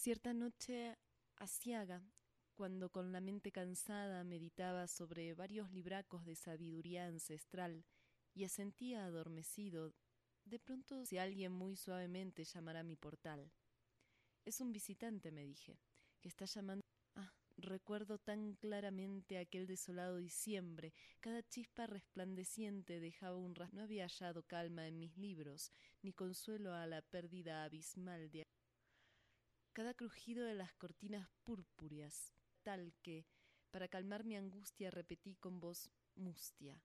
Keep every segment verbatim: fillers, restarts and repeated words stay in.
Cierta noche aciaga, cuando con la mente cansada meditaba sobre varios libracos de sabiduría ancestral y asentía adormecido, de pronto si alguien muy suavemente llamara a mi portal. Es un visitante, me dije, que está llamando. Ah, recuerdo tan claramente aquel desolado diciembre. Cada chispa resplandeciente dejaba un rastro. No había hallado calma en mis libros, ni consuelo a la pérdida abismal de cada crujido de las cortinas purpúreas, tal que, para calmar mi angustia, repetí con voz mustia.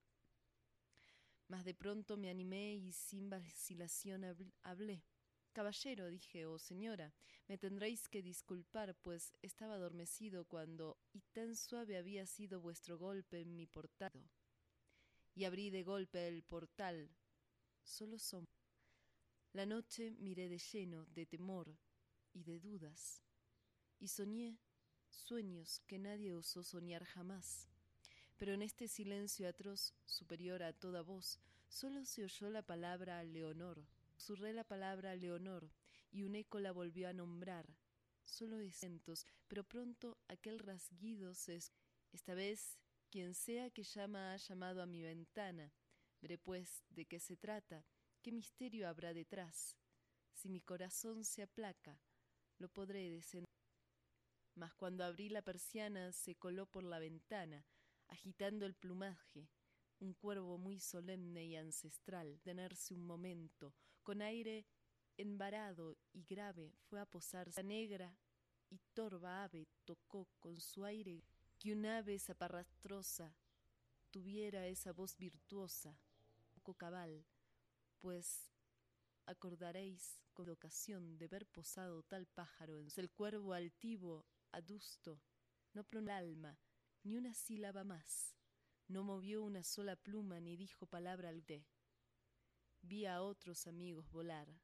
Mas de pronto me animé y sin vacilación hablé. Caballero, dije, o señora, me tendréis que disculpar, pues estaba adormecido cuando, y tan suave había sido vuestro golpe en mi portal. Y abrí de golpe el portal, solo sombra. La noche miré de lleno, de temor y de dudas, y soñé sueños que nadie osó soñar jamás. Pero en este silencio atroz, superior a toda voz, solo se oyó la palabra Leonor. Susurré la palabra Leonor, y un eco la volvió a nombrar. Solo acentos, pero pronto aquel rasguido se escuchó. Esta vez, quien sea que llama ha llamado a mi ventana. Veré pues de qué se trata, qué misterio habrá detrás. Si mi corazón se aplaca, lo podré desentrañar. Mas cuando abrí la persiana se coló por la ventana, agitando el plumaje, un cuervo muy solemne y ancestral. Detenerse un momento, con aire envarado y grave fue a posarse. La negra y torva ave tocó con su aire que un ave zaparrastrosa tuviera esa voz virtuosa, poco cabal, pues acordaréis con la ocasión de ver posado tal pájaro en su... El cuervo altivo, adusto, no pronunció el alma, ni una sílaba más, no movió una sola pluma, ni dijo palabra al té. Vi a otros amigos volar.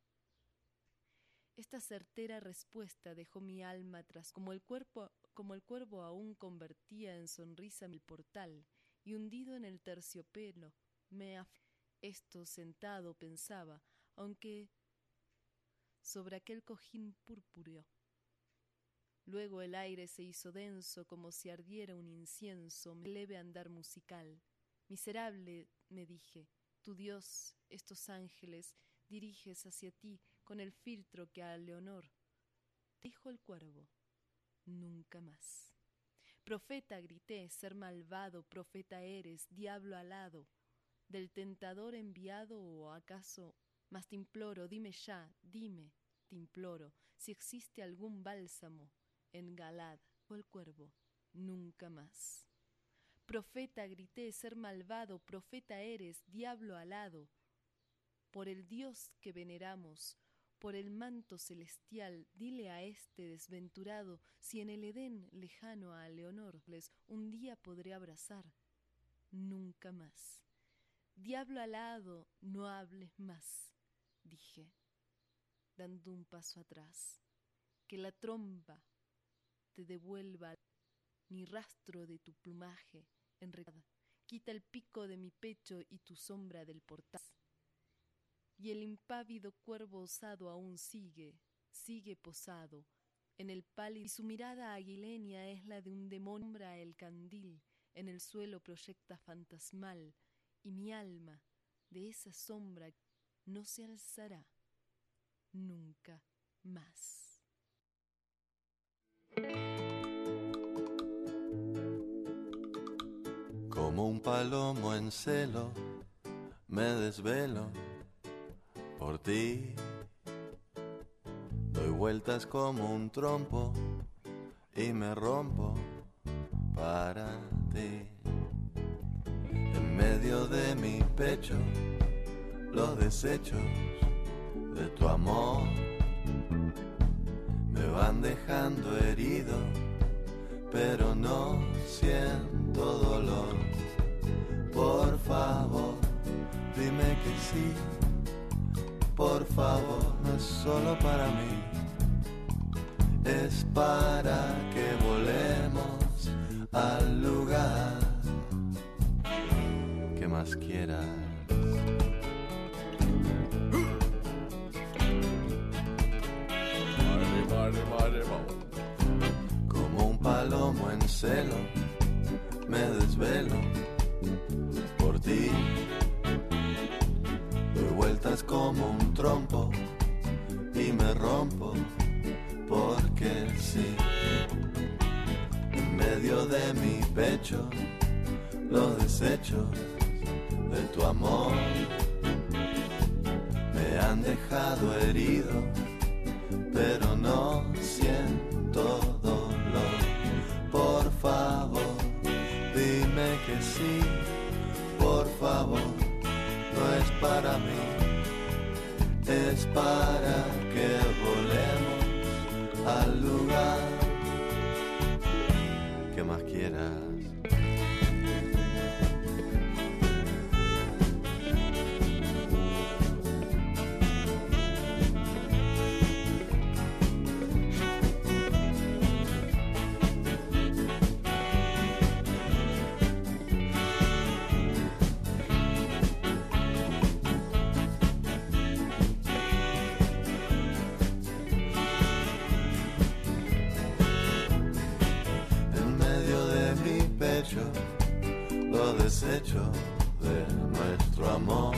Esta certera respuesta dejó mi alma tras, como el cuerpo, como el cuervo aún convertía en sonrisa el portal, y hundido en el terciopelo, me af... Esto sentado pensaba, aunque sobre aquel cojín purpúreo. Luego el aire se hizo denso como si ardiera un incienso, leve andar musical. Miserable, me dije, tu Dios, estos ángeles, diriges hacia ti con el filtro que a Leonor. Dijo el cuervo, nunca más. Profeta, grité, ser malvado, profeta eres, diablo alado, del tentador enviado o acaso... Mas te imploro, dime ya, dime, te imploro, si existe algún bálsamo en Galad. O el cuervo, nunca más. Profeta, grité, ser malvado, profeta eres, diablo alado. Por el Dios que veneramos, por el manto celestial, dile a este desventurado si en el Edén lejano a Leonor les un día podré abrazar. Nunca más. Diablo alado, no hables más, dije, dando un paso atrás. Que la tromba te devuelva ni rastro de tu plumaje enredado. Quita el pico de mi pecho y tu sombra del portal. Y el impávido cuervo osado aún sigue, sigue posado en el pálido, y su mirada aguileña es la de un demonio. Sombra el candil, en el suelo proyecta fantasmal, y mi alma de esa sombra no se alzará nunca más. Como un palomo en celo, me desvelo por ti. Doy vueltas como un trompo y me rompo para ti. En medio de mi pecho, los desechos de tu amor me van dejando herido, pero no siento dolor. Por favor, dime que sí. Por favor, no es solo para mí, es para que volemos al lugar que más quieras. Vale, vale, vale, vamos. celo, me desvelo por ti. Doy vueltas como un trompo y me rompo porque sí. En medio de mi pecho los desechos de tu amor me han dejado herido, pero no siento dolor. Por favor, dime que sí, por favor, no es para mí, es para que volemos al lugar que más quieras. Los desechos de nuestro amor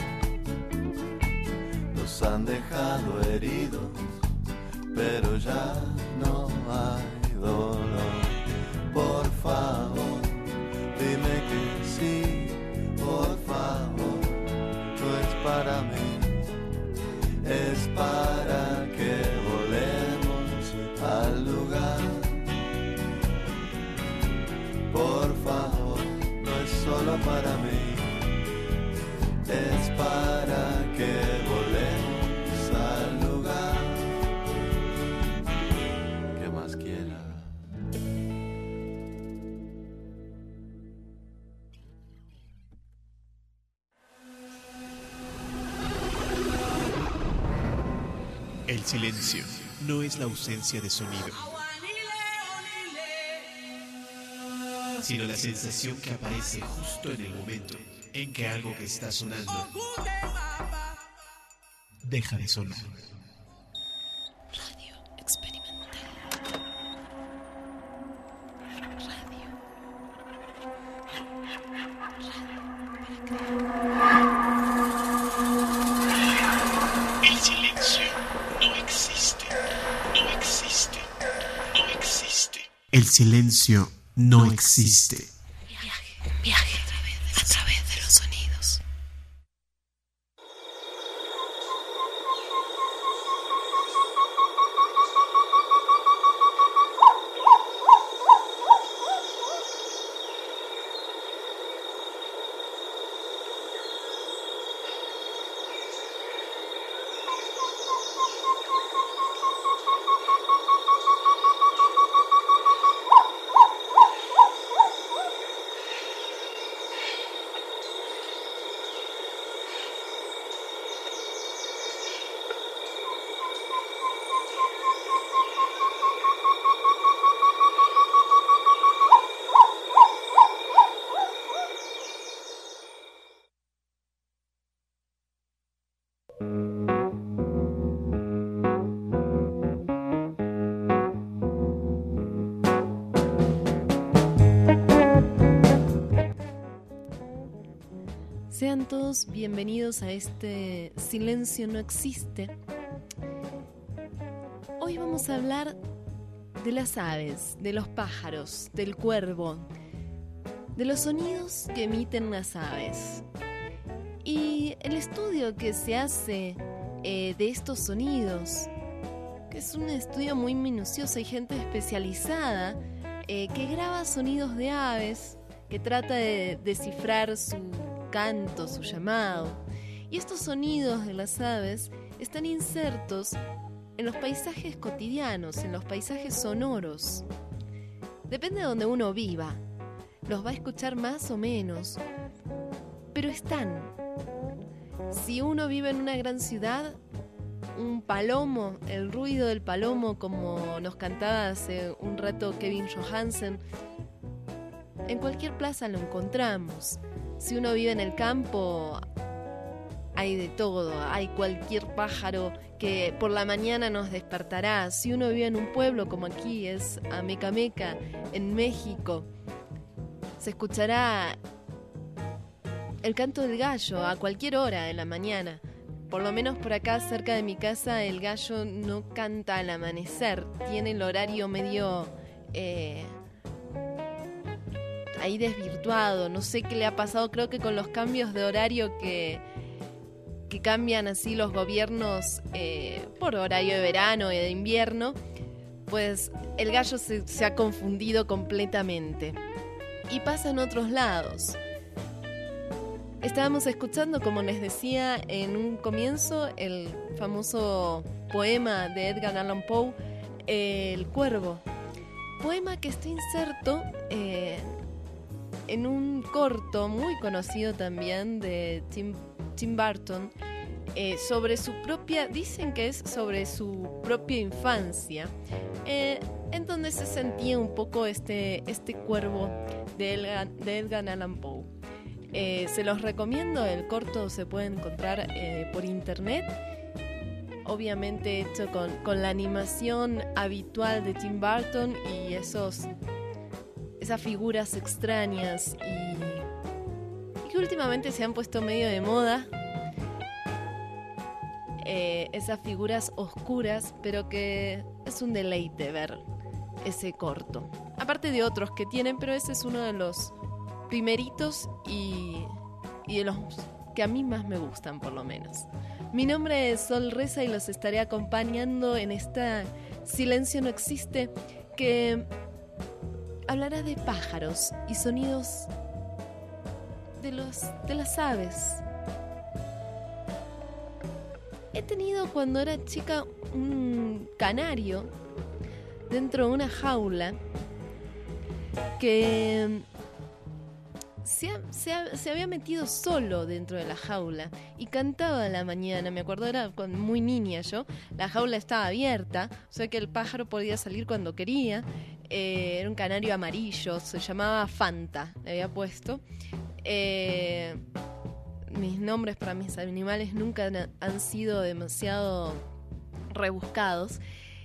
nos han dejado heridos, pero ya no hay dolor. Por favor, dime que sí, por favor, no es para mí, es para que volvemos al lugar. Por favor, no es solo para mí, es para que volvemos al lugar que más quiera. El silencio no es la ausencia de sonido, sino la sensación que aparece justo en el momento en que algo que está sonando deja de sonar. Radio experimental. Radio. El silencio no existe, no existe, no existe. El silencio no existe. Viaje, viaje a través de, a través de los sonidos. Sean todos bienvenidos a este Silencio no existe. Hoy vamos a hablar de las aves, de los pájaros, del cuervo, de los sonidos que emiten las aves. Y el estudio que se hace eh, de estos sonidos, que es un estudio muy minucioso, hay gente especializada eh, que graba sonidos de aves, que trata de descifrar su canto, su llamado. Y estos sonidos de las aves están insertos en los paisajes cotidianos, en los paisajes sonoros. Depende de donde uno viva, los va a escuchar más o menos, pero están. Si uno vive en una gran ciudad, un palomo, el ruido del palomo, como nos cantaba hace un rato Kevin Johansen, en cualquier plaza lo encontramos. Si uno vive en el campo, hay de todo, hay cualquier pájaro que por la mañana nos despertará. Si uno vive en un pueblo como aquí es Amecameca, en México, se escuchará el canto del gallo a cualquier hora de la mañana. Por lo menos por acá cerca de mi casa el gallo no canta al amanecer, tiene el horario medio eh, ahí desvirtuado, no sé qué le ha pasado, creo que con los cambios de horario que, que cambian así los gobiernos eh, por horario de verano y de invierno, pues el gallo se, se ha confundido completamente. Y pasa en otros lados. Estábamos escuchando, como les decía en un comienzo, el famoso poema de Edgar Allan Poe, eh, El Cuervo. Poema que está inserto eh, en un corto muy conocido también de Tim, Tim Burton, eh, sobre su propia, dicen que es sobre su propia infancia, eh, en donde se sentía un poco este, este cuervo de Edgar, de Edgar Allan Poe. Eh, se los recomiendo, el corto se puede encontrar eh, por internet, obviamente hecho con, con la animación habitual de Tim Burton y esos, esas figuras extrañas y, y que últimamente se han puesto medio de moda, eh, esas figuras oscuras, pero que es un deleite ver ese corto, aparte de otros que tienen, pero ese es uno de los primeritos y, y de los que a mí más me gustan, por lo menos. Mi nombre es Sol Reza y los estaré acompañando en esta Silencio no existe, que hablará de pájaros y sonidos de, los, de las aves. He tenido cuando era chica un canario dentro de una jaula que Se, ha, se, ha, se había metido solo dentro de la jaula y cantaba a la mañana. Me acuerdo, era cuando, muy niña yo. La jaula estaba abierta, o sea que el pájaro podía salir cuando quería. Eh, era un canario amarillo, se llamaba Fanta, le había puesto. Eh, mis nombres para mis animales nunca han, han sido demasiado rebuscados.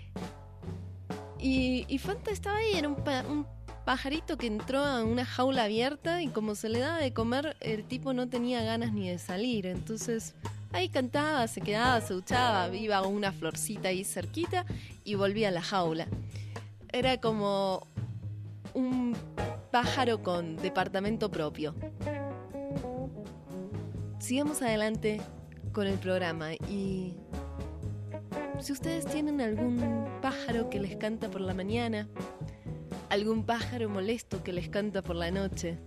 Y, y Fanta estaba ahí, era un, un pajarito que entró a una jaula abierta y como se le daba de comer, el tipo no tenía ganas ni de salir. Entonces ahí cantaba, se quedaba, se duchaba, iba a una florcita ahí cerquita y volvía a la jaula. Era como un pájaro con departamento propio. Sigamos adelante con el programa y si ustedes tienen algún pájaro que les canta por la mañana, algún pájaro molesto que les canta por la noche,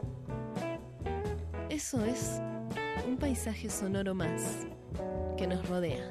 eso es un paisaje sonoro más que nos rodea.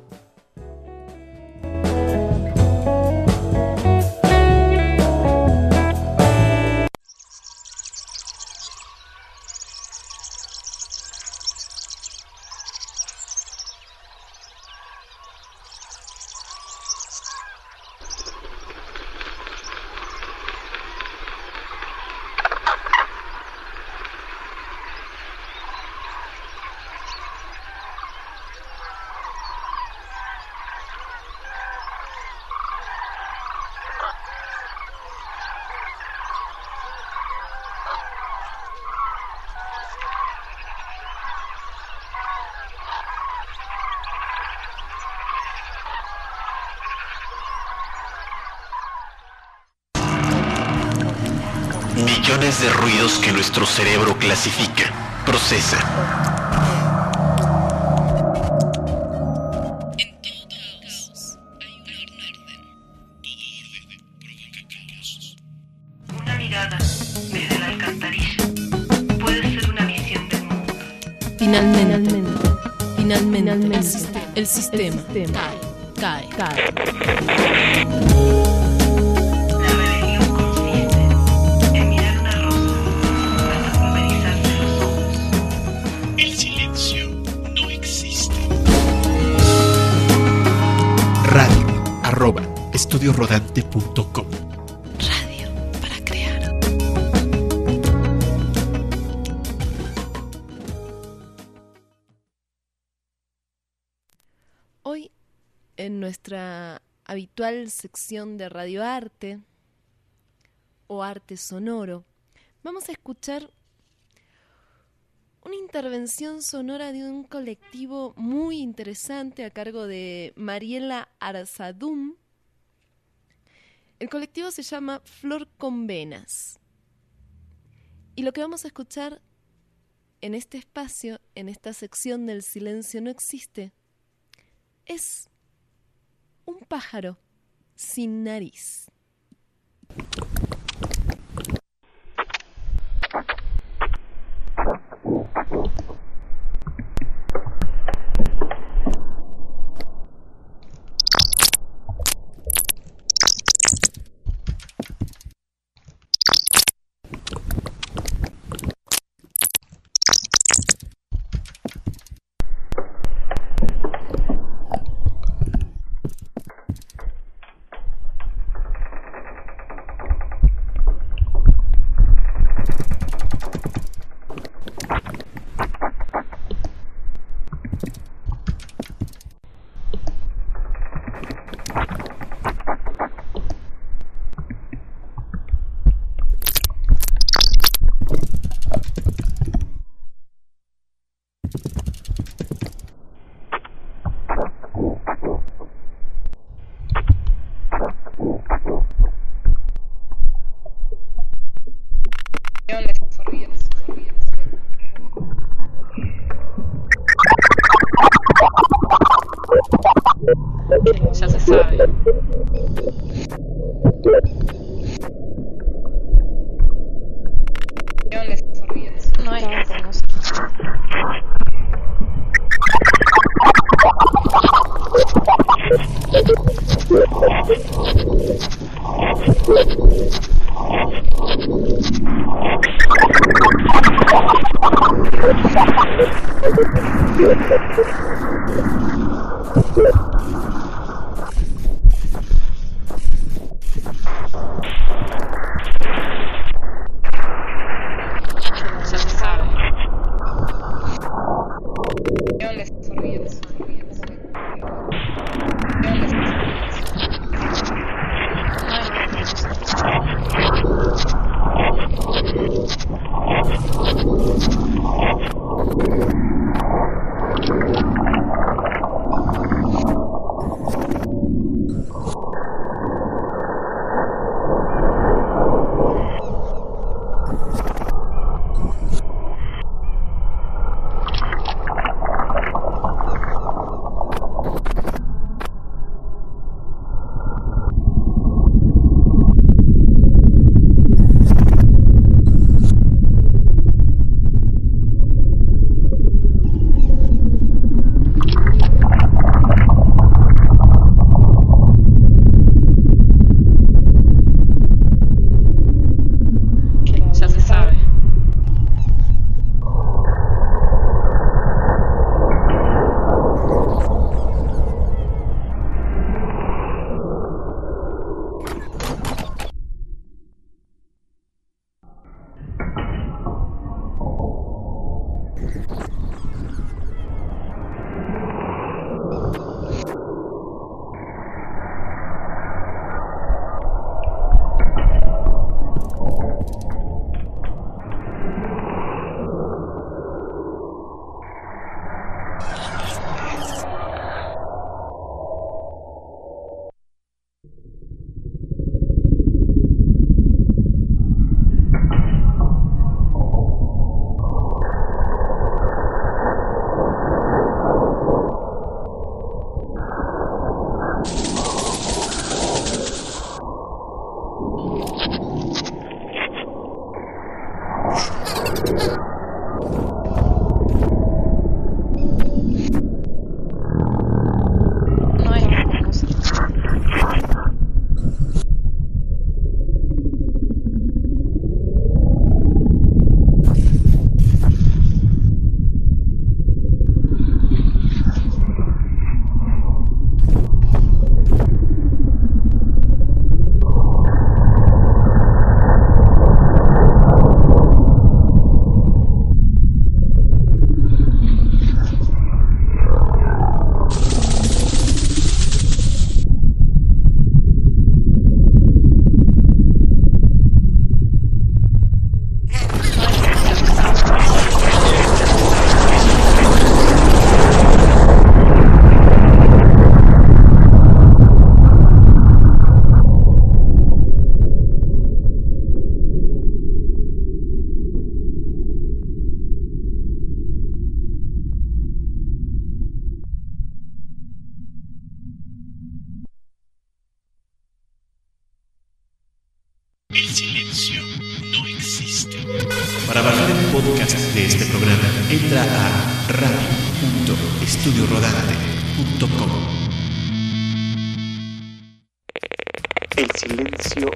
Millones de ruidos que nuestro cerebro clasifica, procesa. En todo caos hay un orden. Todo orden provoca caos. Una mirada desde la alcantarilla puede ser una visión del mundo. Finalmente, finalmente, finalmente el, sistema, el sistema, el sistema cae, cae, cae. Arroba estudio rodante punto com en nuestra habitual sección de radioarte o arte sonoro, vamos a escuchar una intervención sonora de un colectivo muy interesante a cargo de Mariela Arzadum. El colectivo se llama Flor con Venas. Y lo que vamos a escuchar en este espacio, en esta sección del silencio no existe, es un pájaro sin nariz. Ya se sabe. No hay nada con nosotros. El silencio no existe. Para bajar el podcast de este programa, entra a radio punto estudio rodante punto com. El silencio.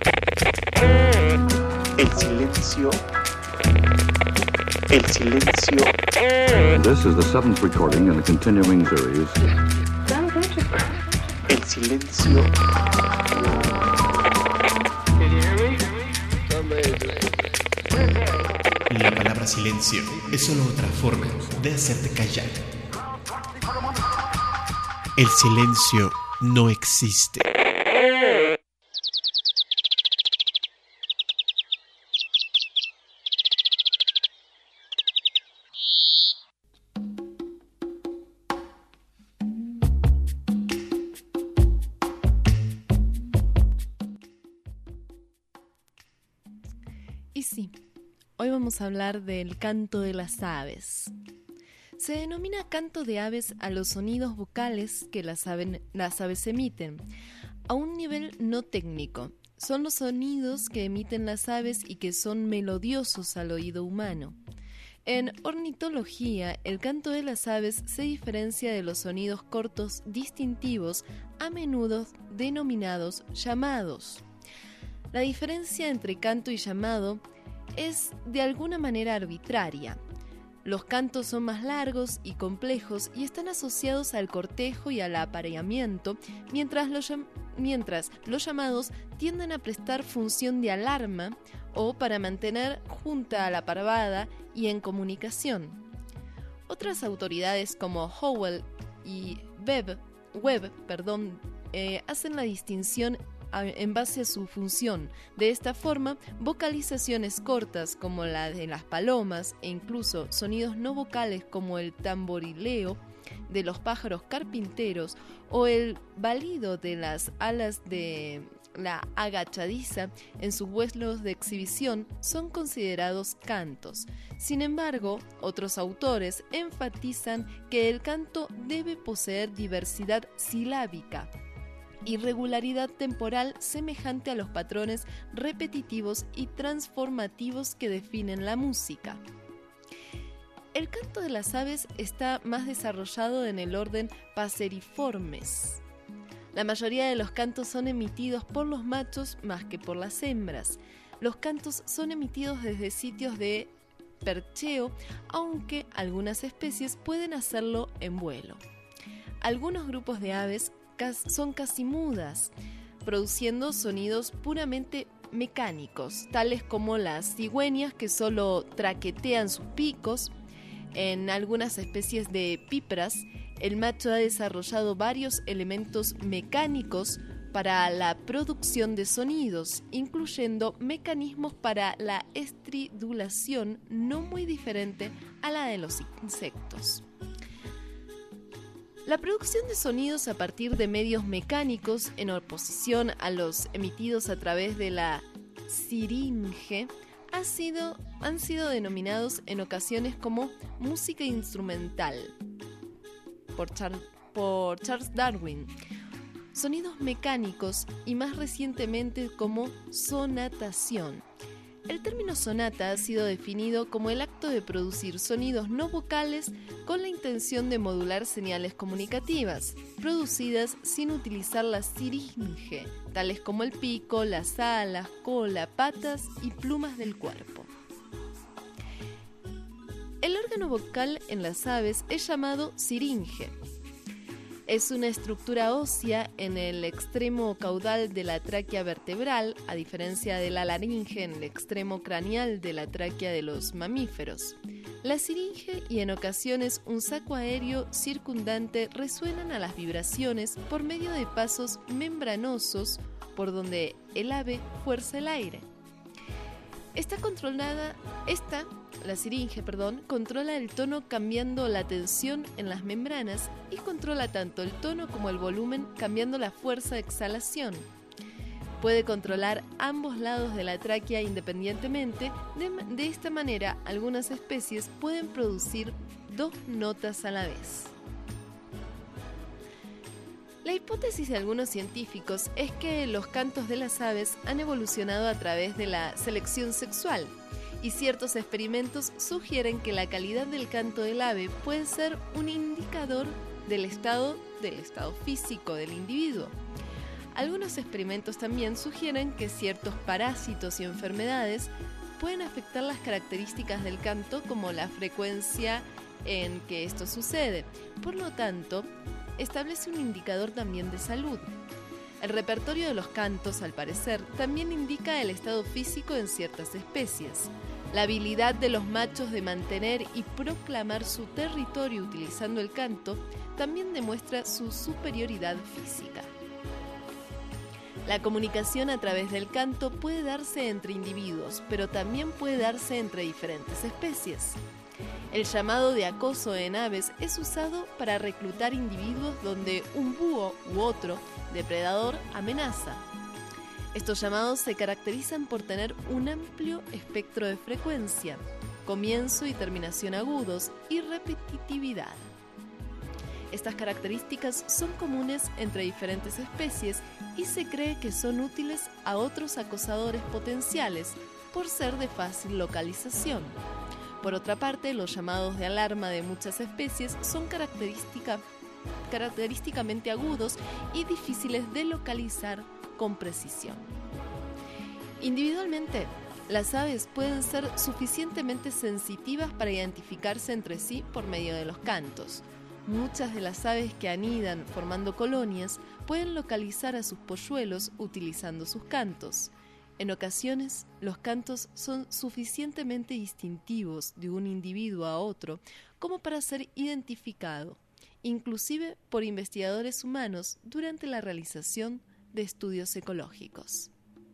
El silencio. El silencio. This is the seventh recording in a continuing series. El silencio. La palabra silencio es solo otra forma de hacerte callar. El silencio no existe. Y sí, hoy vamos a hablar del canto de las aves. Se denomina canto de aves a los sonidos vocales que las, ave, las aves emiten, a un nivel no técnico. Son los sonidos que emiten las aves y que son melodiosos al oído humano. En ornitología, el canto de las aves se diferencia de los sonidos cortos distintivos, a menudo denominados llamados. La diferencia entre canto y llamado es de alguna manera arbitraria. Los cantos son más largos y complejos y están asociados al cortejo y al apareamiento, mientras los, mientras los llamados tienden a prestar función de alarma o para mantener junta a la parvada y en comunicación. Otras autoridades como Howell y Webb, Webb perdón, eh, hacen la distinción en base a su función. De esta forma, vocalizaciones cortas como la de las palomas e incluso sonidos no vocales como el tamborileo de los pájaros carpinteros o el balido de las alas de la agachadiza en sus vuelos de exhibición son considerados cantos. Sin embargo, otros autores enfatizan que el canto debe poseer diversidad silábica y regularidad temporal semejante a los patrones repetitivos y transformativos que definen la música. El canto de las aves está más desarrollado en el orden Passeriformes. La mayoría de los cantos son emitidos por los machos más que por las hembras. Los cantos son emitidos desde sitios de percheo, aunque algunas especies pueden hacerlo en vuelo. Algunos grupos de aves son casi mudas, produciendo sonidos puramente mecánicos, tales como las cigüeñas que solo traquetean sus picos. En algunas especies de pípras, el macho ha desarrollado varios elementos mecánicos para la producción de sonidos, incluyendo mecanismos para la estridulación no muy diferente a la de los insectos. La producción de sonidos a partir de medios mecánicos, en oposición a los emitidos a través de la siringe, ha sido, han sido denominados en ocasiones como música instrumental por, Char- por Charles Darwin, sonidos mecánicos y más recientemente como sonatación. El término sonata ha sido definido como el acto de producir sonidos no vocales con la intención de modular señales comunicativas, producidas sin utilizar la siringe, tales como el pico, las alas, cola, patas y plumas del cuerpo. El órgano vocal en las aves es llamado siringe. Es una estructura ósea en el extremo caudal de la tráquea vertebral, a diferencia de la laringe en el extremo craneal de la tráquea de los mamíferos. La siringe y en ocasiones un saco aéreo circundante resuenan a las vibraciones por medio de pasos membranosos por donde el ave fuerza el aire. Esta controlada, esta, la siringe, perdón, controla el tono cambiando la tensión en las membranas y controla tanto el tono como el volumen cambiando la fuerza de exhalación. Puede controlar ambos lados de la tráquea independientemente. De, de esta manera, algunas especies pueden producir dos notas a la vez. La hipótesis de algunos científicos es que los cantos de las aves han evolucionado a través de la selección sexual, y ciertos experimentos sugieren que la calidad del canto del ave puede ser un indicador del estado, del estado físico del individuo. Algunos experimentos también sugieren que ciertos parásitos y enfermedades pueden afectar las características del canto, como la frecuencia en que esto sucede. Por lo tanto, establece un indicador también de salud. El repertorio de los cantos, al parecer, también indica el estado físico en ciertas especies. La habilidad de los machos de mantener y proclamar su territorio utilizando el canto también demuestra su superioridad física. La comunicación a través del canto puede darse entre individuos, pero también puede darse entre diferentes especies. El llamado de acoso en aves es usado para reclutar individuos donde un búho u otro depredador amenaza. Estos llamados se caracterizan por tener un amplio espectro de frecuencia, comienzo y terminación agudos y repetitividad. Estas características son comunes entre diferentes especies y se cree que son útiles a otros acosadores potenciales por ser de fácil localización. Por otra parte, los llamados de alarma de muchas especies son característica, característicamente agudos y difíciles de localizar con precisión. Individualmente, las aves pueden ser suficientemente sensitivas para identificarse entre sí por medio de los cantos. Muchas de las aves que anidan formando colonias pueden localizar a sus polluelos utilizando sus cantos. En ocasiones, los cantos son suficientemente distintivos de un individuo a otro como para ser identificado, inclusive por investigadores humanos durante la realización de estudios ecológicos.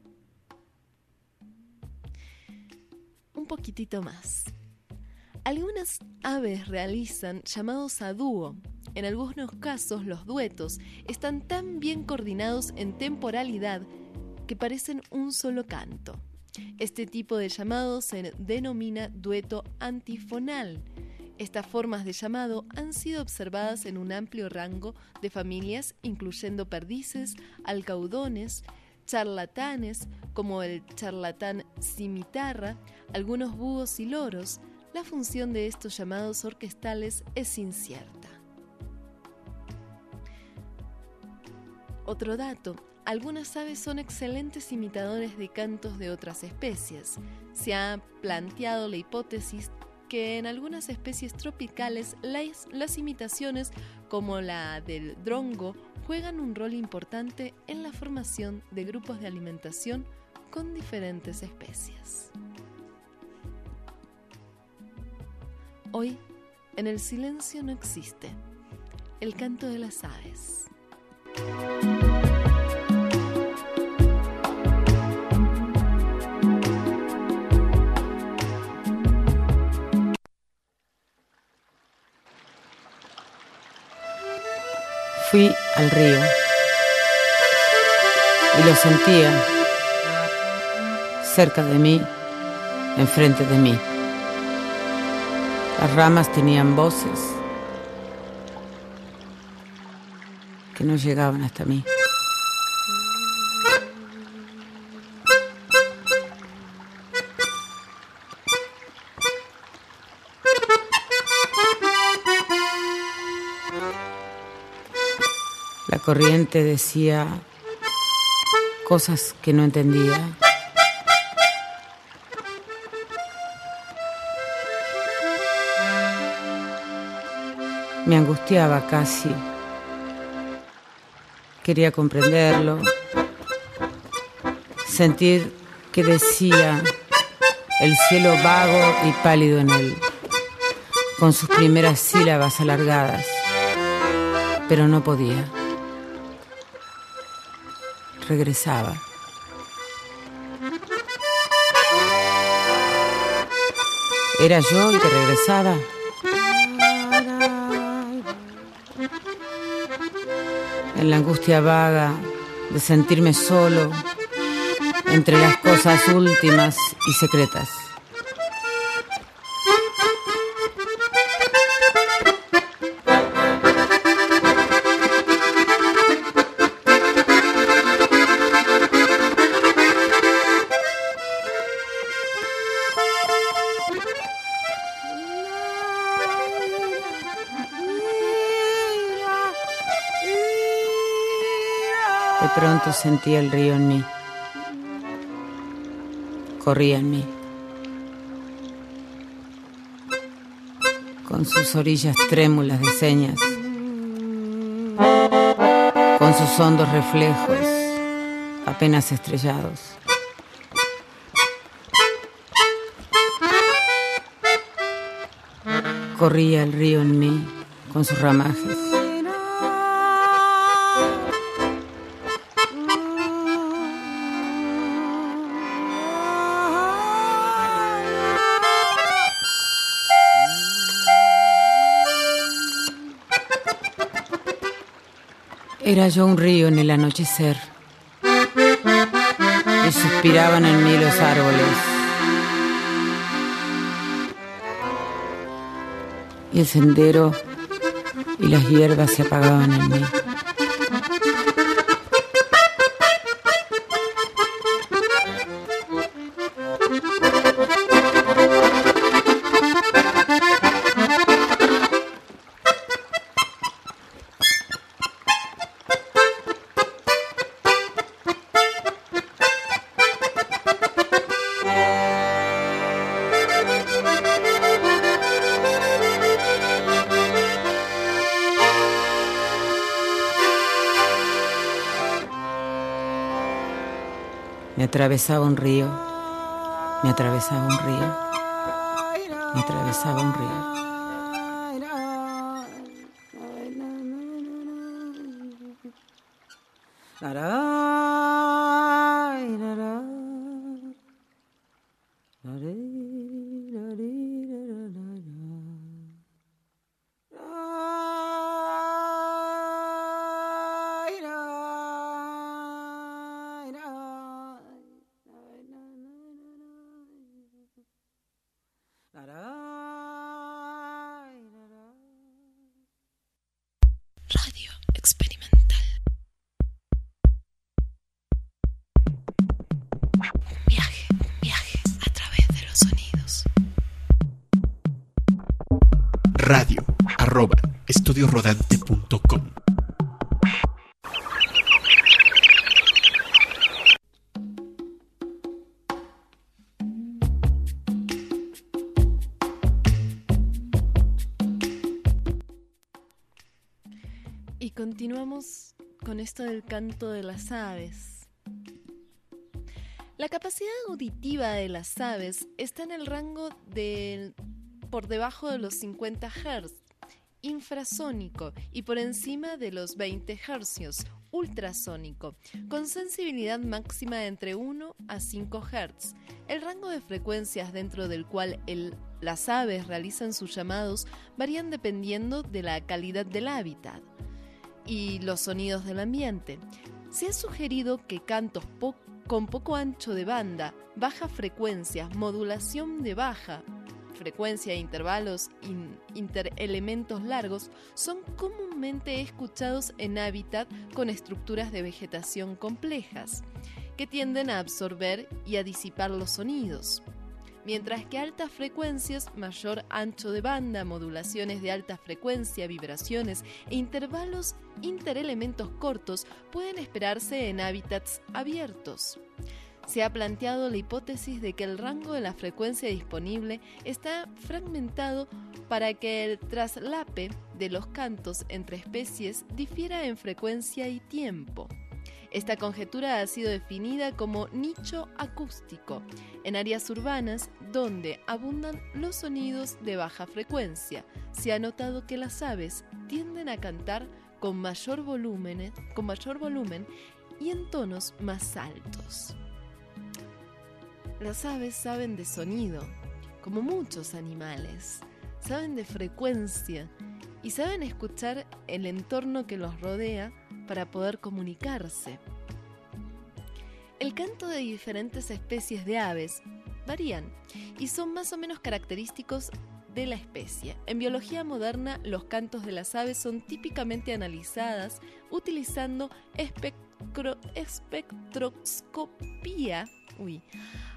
Un poquitito más. Algunas aves realizan llamados a dúo. En algunos casos, los duetos están tan bien coordinados en temporalidad que parecen un solo canto. Este tipo de llamado se denomina dueto antifonal. Estas formas de llamado han sido observadas en un amplio rango de familias, incluyendo perdices, alcaudones, charlatanes, como el charlatán cimitarra, algunos búhos y loros. La función de estos llamados orquestales es incierta. Otro dato: algunas aves son excelentes imitadores de cantos de otras especies. Se ha planteado la hipótesis que en algunas especies tropicales las, las imitaciones, como la del drongo, juegan un rol importante en la formación de grupos de alimentación con diferentes especies. Hoy, en el silencio no existe el canto de las aves. Fui al río y lo sentía cerca de mí, enfrente de mí. Las ramas tenían voces que no llegaban hasta mí. La corriente decía cosas que no entendía. Me angustiaba casi. Quería comprenderlo, sentir que decía el cielo vago y pálido en él, con sus primeras sílabas alargadas, pero no podía. Regresaba. ¿Era yo el que regresaba? En la angustia vaga de sentirme solo entre las cosas últimas y secretas. De pronto sentí el río en mí. Corría en mí. Con sus orillas trémulas de señas. Con sus hondos reflejos, apenas estrellados. Corría el río en mí con sus ramajes. Era yo un río en el anochecer y suspiraban en mí los árboles y el sendero y las hierbas se apagaban en mí. Me atravesaba un río, me atravesaba un río, me atravesaba un río. Radio experimental. Un viaje, un viaje a través de los sonidos. Radio arroba estudiorodante punto com. Y continuamos con esto del canto de las aves. La capacidad auditiva de las aves está en el rango de por debajo de los cincuenta hertz, infrasónico, y por encima de los veinte hercios, ultrasónico, con sensibilidad máxima de entre uno a cinco hertz. El rango de frecuencias dentro del cual el, las aves realizan sus llamados varían dependiendo de la calidad del hábitat y los sonidos del ambiente. Se ha sugerido que cantos po- con poco ancho de banda, baja frecuencia, modulación de baja frecuencia e intervalos in- interelementos largos son comúnmente escuchados en hábitat con estructuras de vegetación complejas, que tienden a absorber y a disipar los sonidos. Mientras que altas frecuencias, mayor ancho de banda, modulaciones de alta frecuencia, vibraciones e intervalos interelementos cortos pueden esperarse en hábitats abiertos. Se ha planteado la hipótesis de que el rango de la frecuencia disponible está fragmentado para que el traslape de los cantos entre especies difiera en frecuencia y tiempo. Esta conjetura ha sido definida como nicho acústico, en áreas urbanas donde abundan los sonidos de baja frecuencia. Se ha notado que las aves tienden a cantar con mayor volumen, con mayor volumen y en tonos más altos. Las aves saben de sonido, como muchos animales, saben de frecuencia y saben escuchar el entorno que los rodea para poder comunicarse. El canto de diferentes especies de aves varían y son más o menos característicos de la especie. En biología moderna, los cantos de las aves son típicamente analizadas utilizando espectro, espectroscopía uy,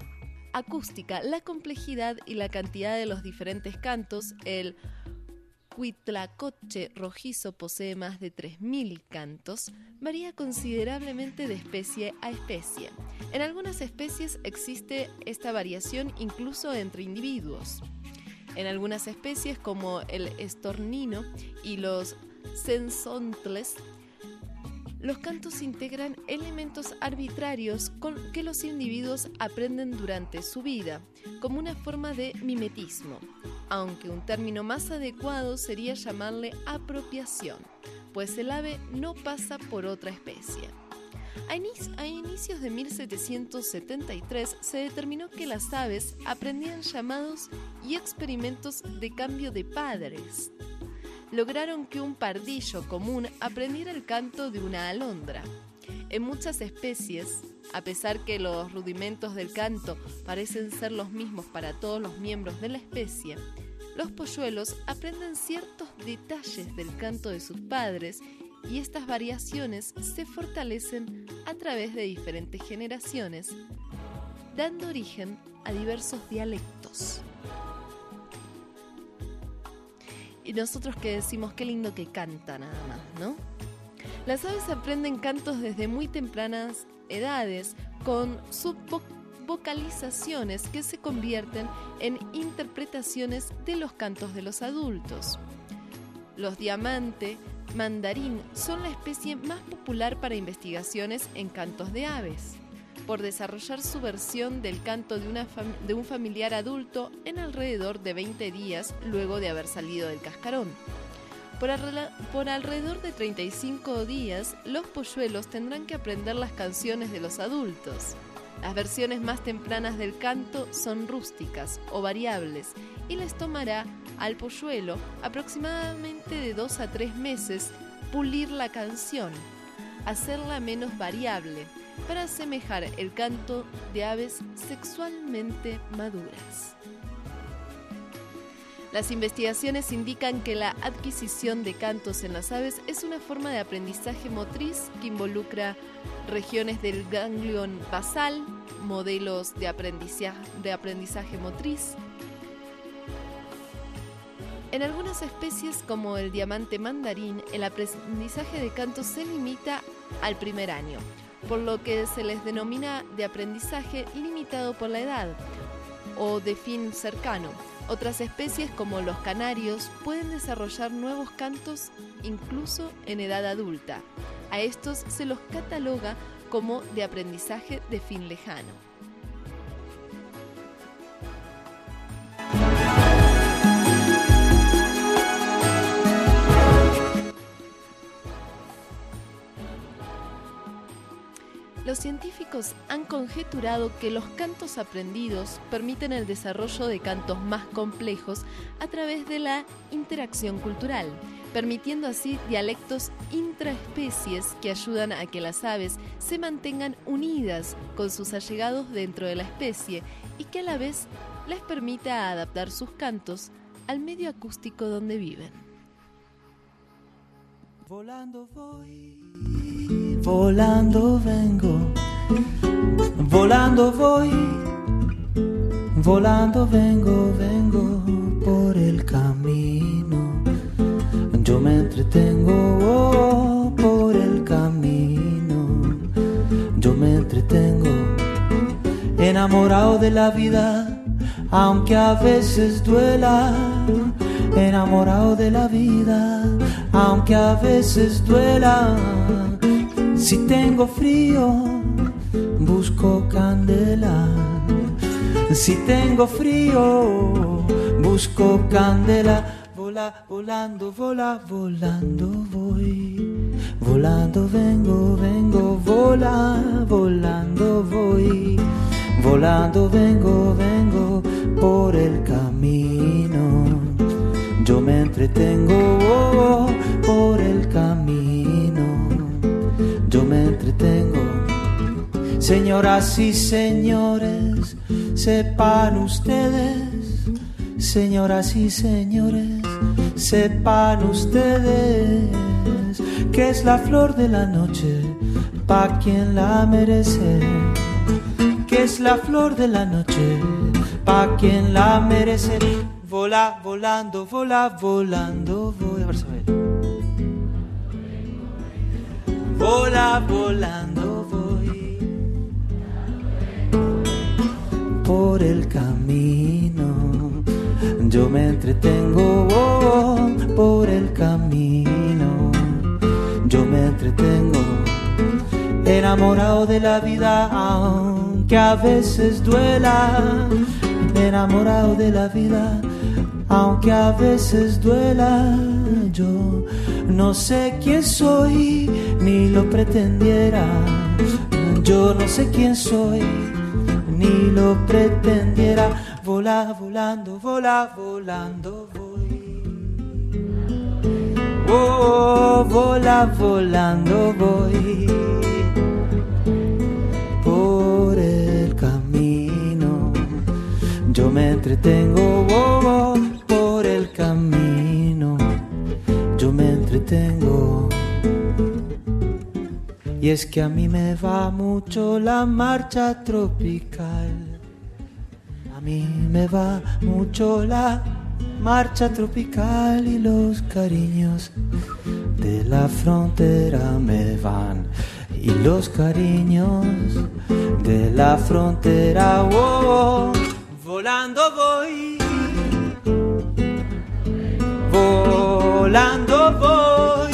acústica. La complejidad y la cantidad de los diferentes cantos, el Huitlacoche rojizo posee más de tres mil cantos, varía considerablemente de especie a especie. En algunas especies existe esta variación incluso entre individuos. En algunas especies, como el estornino y los censontles, los cantos integran elementos arbitrarios con que los individuos aprenden durante su vida, como una forma de mimetismo, aunque un término más adecuado sería llamarle apropiación, pues el ave no pasa por otra especie. A, inic- a inicios de mil setecientos setenta y tres se determinó que las aves aprendían llamados y experimentos de cambio de padres. Lograron que un pardillo común aprendiera el canto de una alondra. En muchas especies, a pesar que los rudimentos del canto parecen ser los mismos para todos los miembros de la especie, los polluelos aprenden ciertos detalles del canto de sus padres y estas variaciones se fortalecen a través de diferentes generaciones, dando origen a diversos dialectos. Y nosotros que decimos qué lindo que canta nada más, ¿no? Las aves aprenden cantos desde muy tempranas edades con subvocalizaciones que se convierten en interpretaciones de los cantos de los adultos. Los diamante mandarín son la especie más popular para investigaciones en cantos de aves, por desarrollar su versión del canto de, una fam- de un familiar adulto en alrededor de veinte días luego de haber salido del cascarón. Por, arrela- por alrededor de treinta y cinco días, los polluelos tendrán que aprender las canciones de los adultos. Las versiones más tempranas del canto son rústicas o variables y les tomará al polluelo aproximadamente de dos a tres meses pulir la canción, hacerla menos variable, para asemejar el canto de aves sexualmente maduras. Las investigaciones indican que la adquisición de cantos en las aves es una forma de aprendizaje motriz que involucra regiones del ganglión basal, modelos de aprendizaje, de aprendizaje motriz. En algunas especies, como el diamante mandarín, el aprendizaje de canto se limita al primer año, por lo que se les denomina de aprendizaje limitado por la edad o de fin cercano. Otras especies, como los canarios, pueden desarrollar nuevos cantos incluso en edad adulta. A estos se los cataloga como de aprendizaje de fin lejano. Los científicos han conjeturado que los cantos aprendidos permiten el desarrollo de cantos más complejos a través de la interacción cultural, permitiendo así dialectos intraespecies que ayudan a que las aves se mantengan unidas con sus allegados dentro de la especie y que a la vez les permita adaptar sus cantos al medio acústico donde viven. Volando voy, volando vengo, volando voy, volando vengo, vengo por el camino. Yo me entretengo oh, por el camino. Yo me entretengo, enamorado de la vida, aunque a veces duela. Enamorado de la vida, aunque a veces duela. Si tengo frío, busco candela. Si tengo frío, busco candela. Vola, volando, vola, volando voy. Volando vengo, vengo, vola, volando voy. Volando vengo, vengo por el camino. Yo me entretengo oh, oh, por el camino. Yo me entretengo. Señoras y señores, sepan ustedes. Señoras y señores, sepan ustedes que es la flor de la noche pa' quien la merece. Que es la flor de la noche pa' quien la merece. Vola, volando, vola, volando, voy. A ver, Isabel. Vola, volando, voy. Por el camino, yo me entretengo, oh, oh, por el camino, yo me entretengo, enamorado de la vida, aunque a veces duela, enamorado de la vida, aunque a veces duela. Yo no sé quién soy, ni lo pretendiera, yo no sé quién soy, ni lo pretendiera. Vola, volando, vola, volando, voy. Oh, vola, volando, voy. Por el camino, yo me entretengo, oh, oh, por el camino, yo me entretengo. Y es que a mí me va mucho la marcha tropical. A mí me va mucho la marcha tropical y los cariños de la frontera me van. Y los cariños de la frontera, oh, oh, volando voy, volando voy.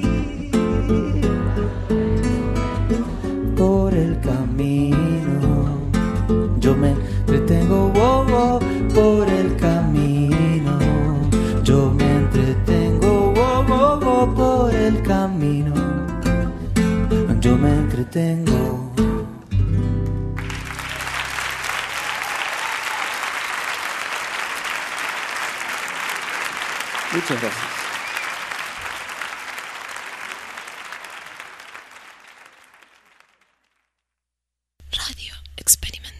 Por el camino, yo me entretengo, oh, oh, por el camino, yo me entretengo, oh, oh, oh, por el camino, yo me entretengo. Muchas gracias. Radio Experimental.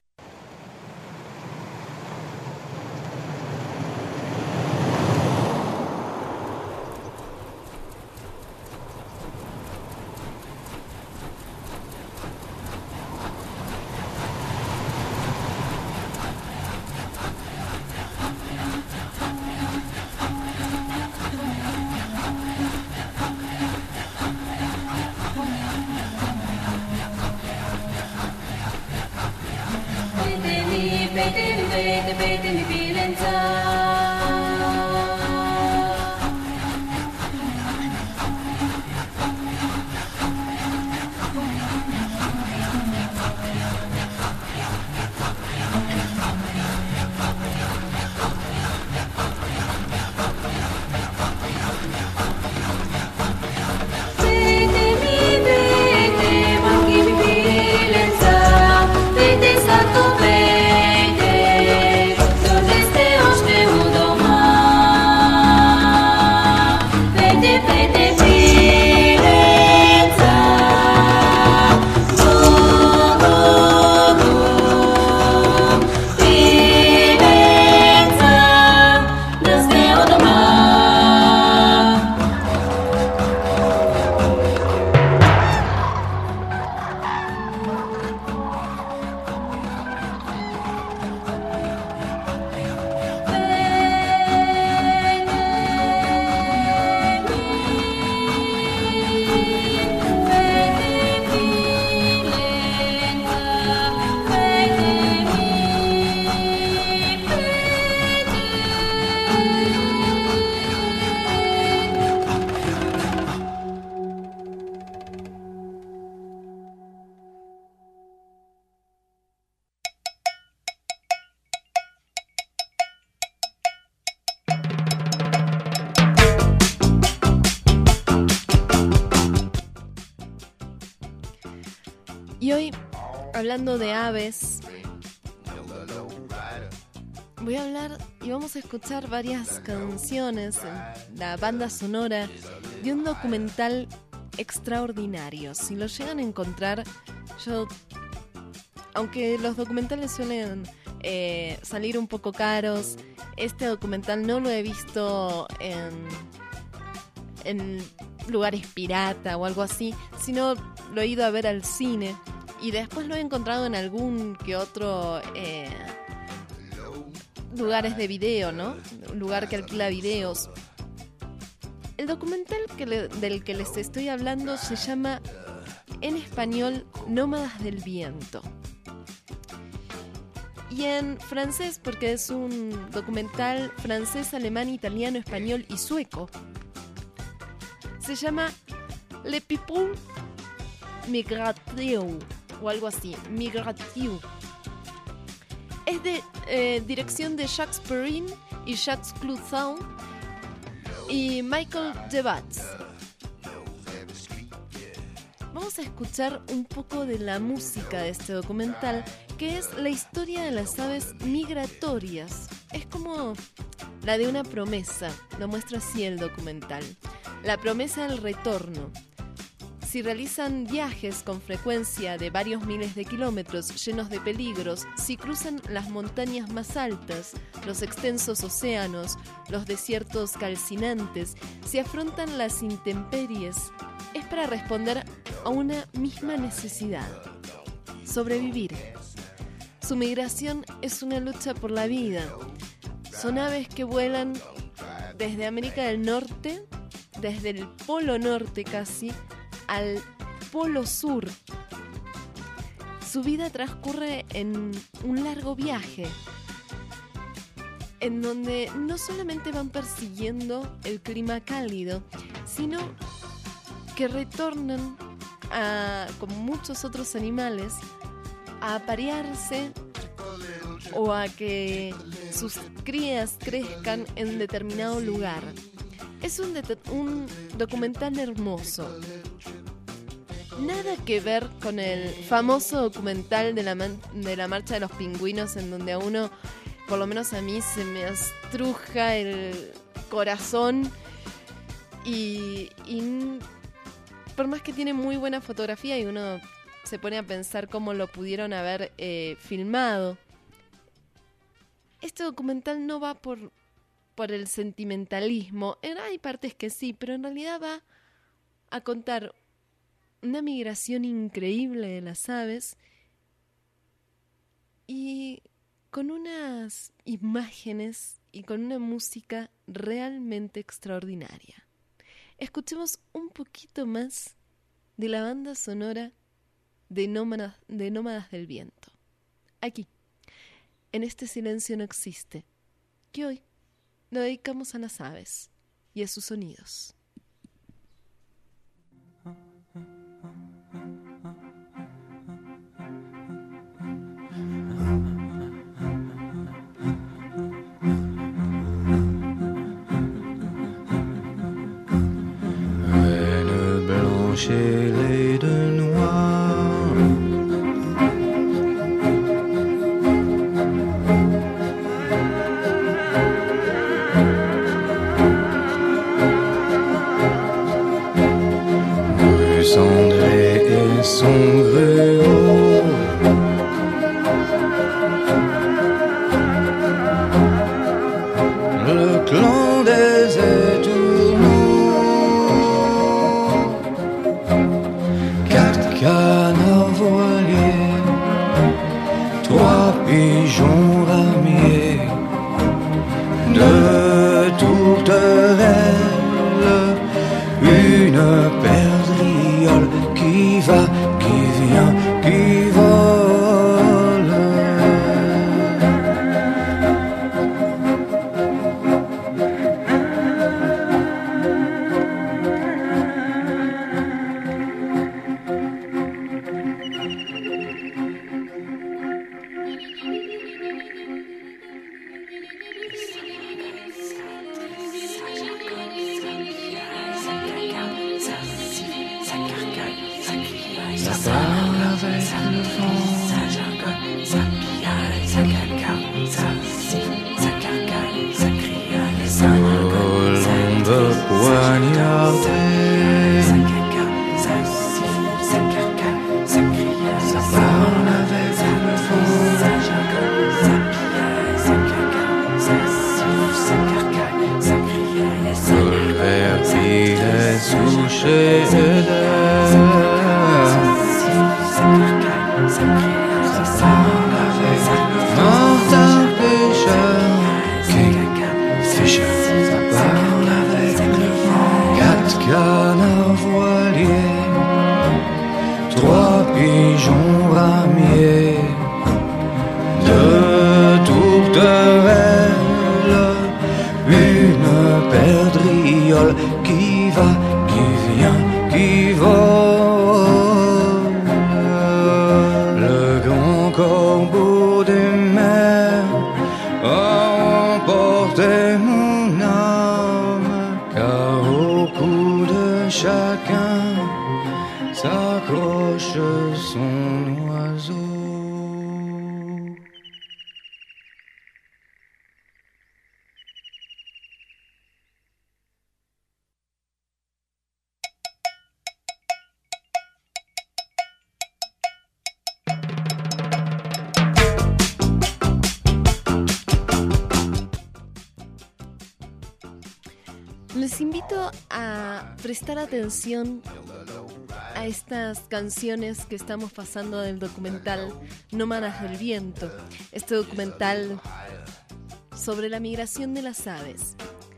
Y hoy, hablando de aves, voy a hablar y vamos a escuchar varias canciones en la banda sonora de un documental extraordinario. Si lo llegan a encontrar, yo, aunque los documentales suelen eh, salir un poco caros, este documental no lo he visto en, en lugares pirata o algo así, sino lo he ido a ver al cine y después lo he encontrado en algún que otro eh, lugares de video, ¿no? Un lugar que alquila videos. El documental que le, del que les estoy hablando se llama, en español, Nómadas del Viento. Y en francés, porque es un documental francés, alemán, italiano, español y sueco, se llama Le People Migration, o algo así, Migration. Es de eh, dirección de Jacques Perrin y Jacques Clouseau y Michael Debatz. Vamos a escuchar un poco de la música de este documental, que es la historia de las aves migratorias. Es como la de una promesa, lo muestra así el documental. La promesa del retorno. Si realizan viajes con frecuencia de varios miles de kilómetros llenos de peligros, si cruzan las montañas más altas, los extensos océanos, los desiertos calcinantes, si afrontan las intemperies, es para responder a una misma necesidad: sobrevivir. Su migración es una lucha por la vida. Son aves que vuelan desde América del Norte, desde el Polo Norte casi, al Polo Sur. Su vida transcurre en un largo viaje, en donde no solamente van persiguiendo el clima cálido, sino que retornan, a, como muchos otros animales, a aparearse o a que sus crías crezcan en determinado lugar. Es un, un documental hermoso. Nada que ver con el famoso documental de la, man- de la marcha de los pingüinos, en donde a uno, por lo menos a mí, se me estruja el corazón y, y por más que tiene muy buena fotografía y uno se pone a pensar cómo lo pudieron haber eh, filmado, este documental no va por, por el sentimentalismo. Hay partes que sí, pero en realidad va a contar una migración increíble de las aves y con unas imágenes y con una música realmente extraordinaria. Escuchemos un poquito más de la banda sonora de Nómadas, de Nómadas del Viento. Aquí, en este silencio no existe, que hoy lo dedicamos a las aves y a sus sonidos. Reine blanche et lait de noir, rue Cendrée et son gruau, le clan des étourneaux, quatre canards voiliers, trois pigeons ramiers, deux tourterelles, une perdriole qui va, qui vient, qui vole. Ça parle avec le vent, ça jargonne, ça piaille, ça cacaille, ça siffle, ça cacaille, ça criaille, ça margonne, ça colombe poignardée, ça cacaille, ça siffle, ça cacaille, ça criaille, ça parle avec le vent, ça jargonne, ça piaille, ça cacaille, ça siffle, ça cacaille, ça criaille, ça margonne, ça est souché d'air. Ça parle avec Martin Pêcheur. canards voiliers, trois pigeons ramiers, deux tourterelles, une perdriole qui va, qui vient, qui vole. Le grand corbeau des mers a emporté mon âme, car au cou de chacun s'accroche son oiseau. Les invito a prestar atención a estas canciones que estamos pasando del documental Nómadas del Viento, este documental sobre la migración de las aves.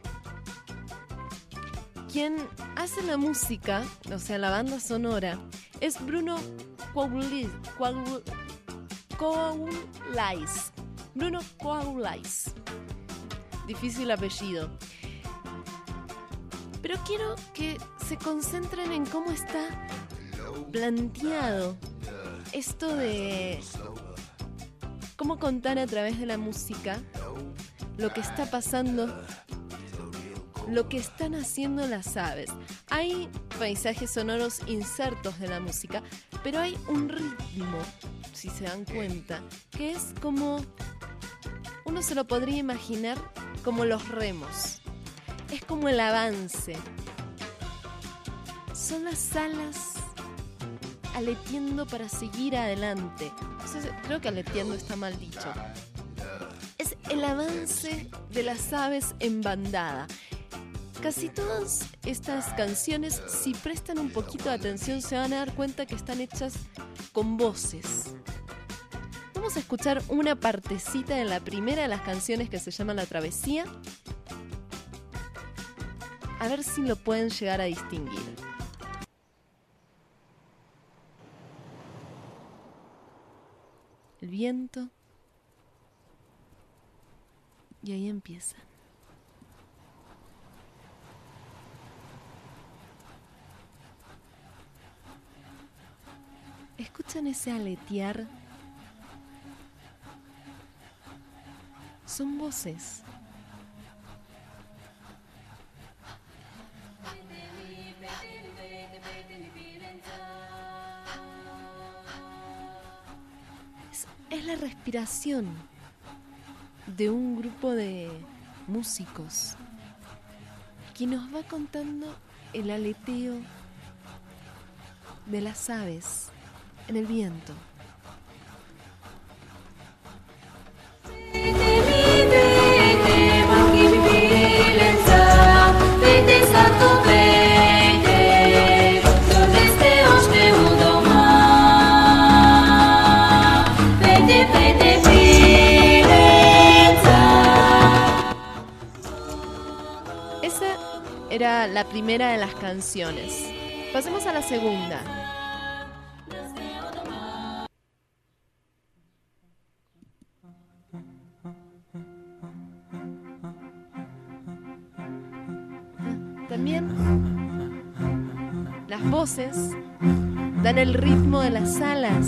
Quien hace la música, o sea, la banda sonora, es Bruno Coaulais. Coaulais. Bruno Coaulais. Difícil apellido. Pero quiero que se concentren en cómo está planteado esto de cómo contar a través de la música lo que está pasando, lo que están haciendo las aves. Hay paisajes sonoros insertos de la música, pero hay un ritmo, si se dan cuenta, que es como, uno se lo podría imaginar como los remos. Es como el avance. Son las alas aleteando para seguir adelante. O sea, creo que aleteando está mal dicho. Es el avance de las aves en bandada. Casi todas estas canciones, si prestan un poquito de atención, se van a dar cuenta que están hechas con voces. Vamos a escuchar una partecita de la primera de las canciones, que se llama La Travesía. A ver si lo pueden llegar a distinguir. El viento. Y ahí empieza. ¿Escuchan ese aletear? Son voces. Es la respiración de un grupo de músicos que nos va contando el aleteo de las aves en el viento. Era la primera de las canciones. Pasemos a la segunda. También las voces dan el ritmo de las alas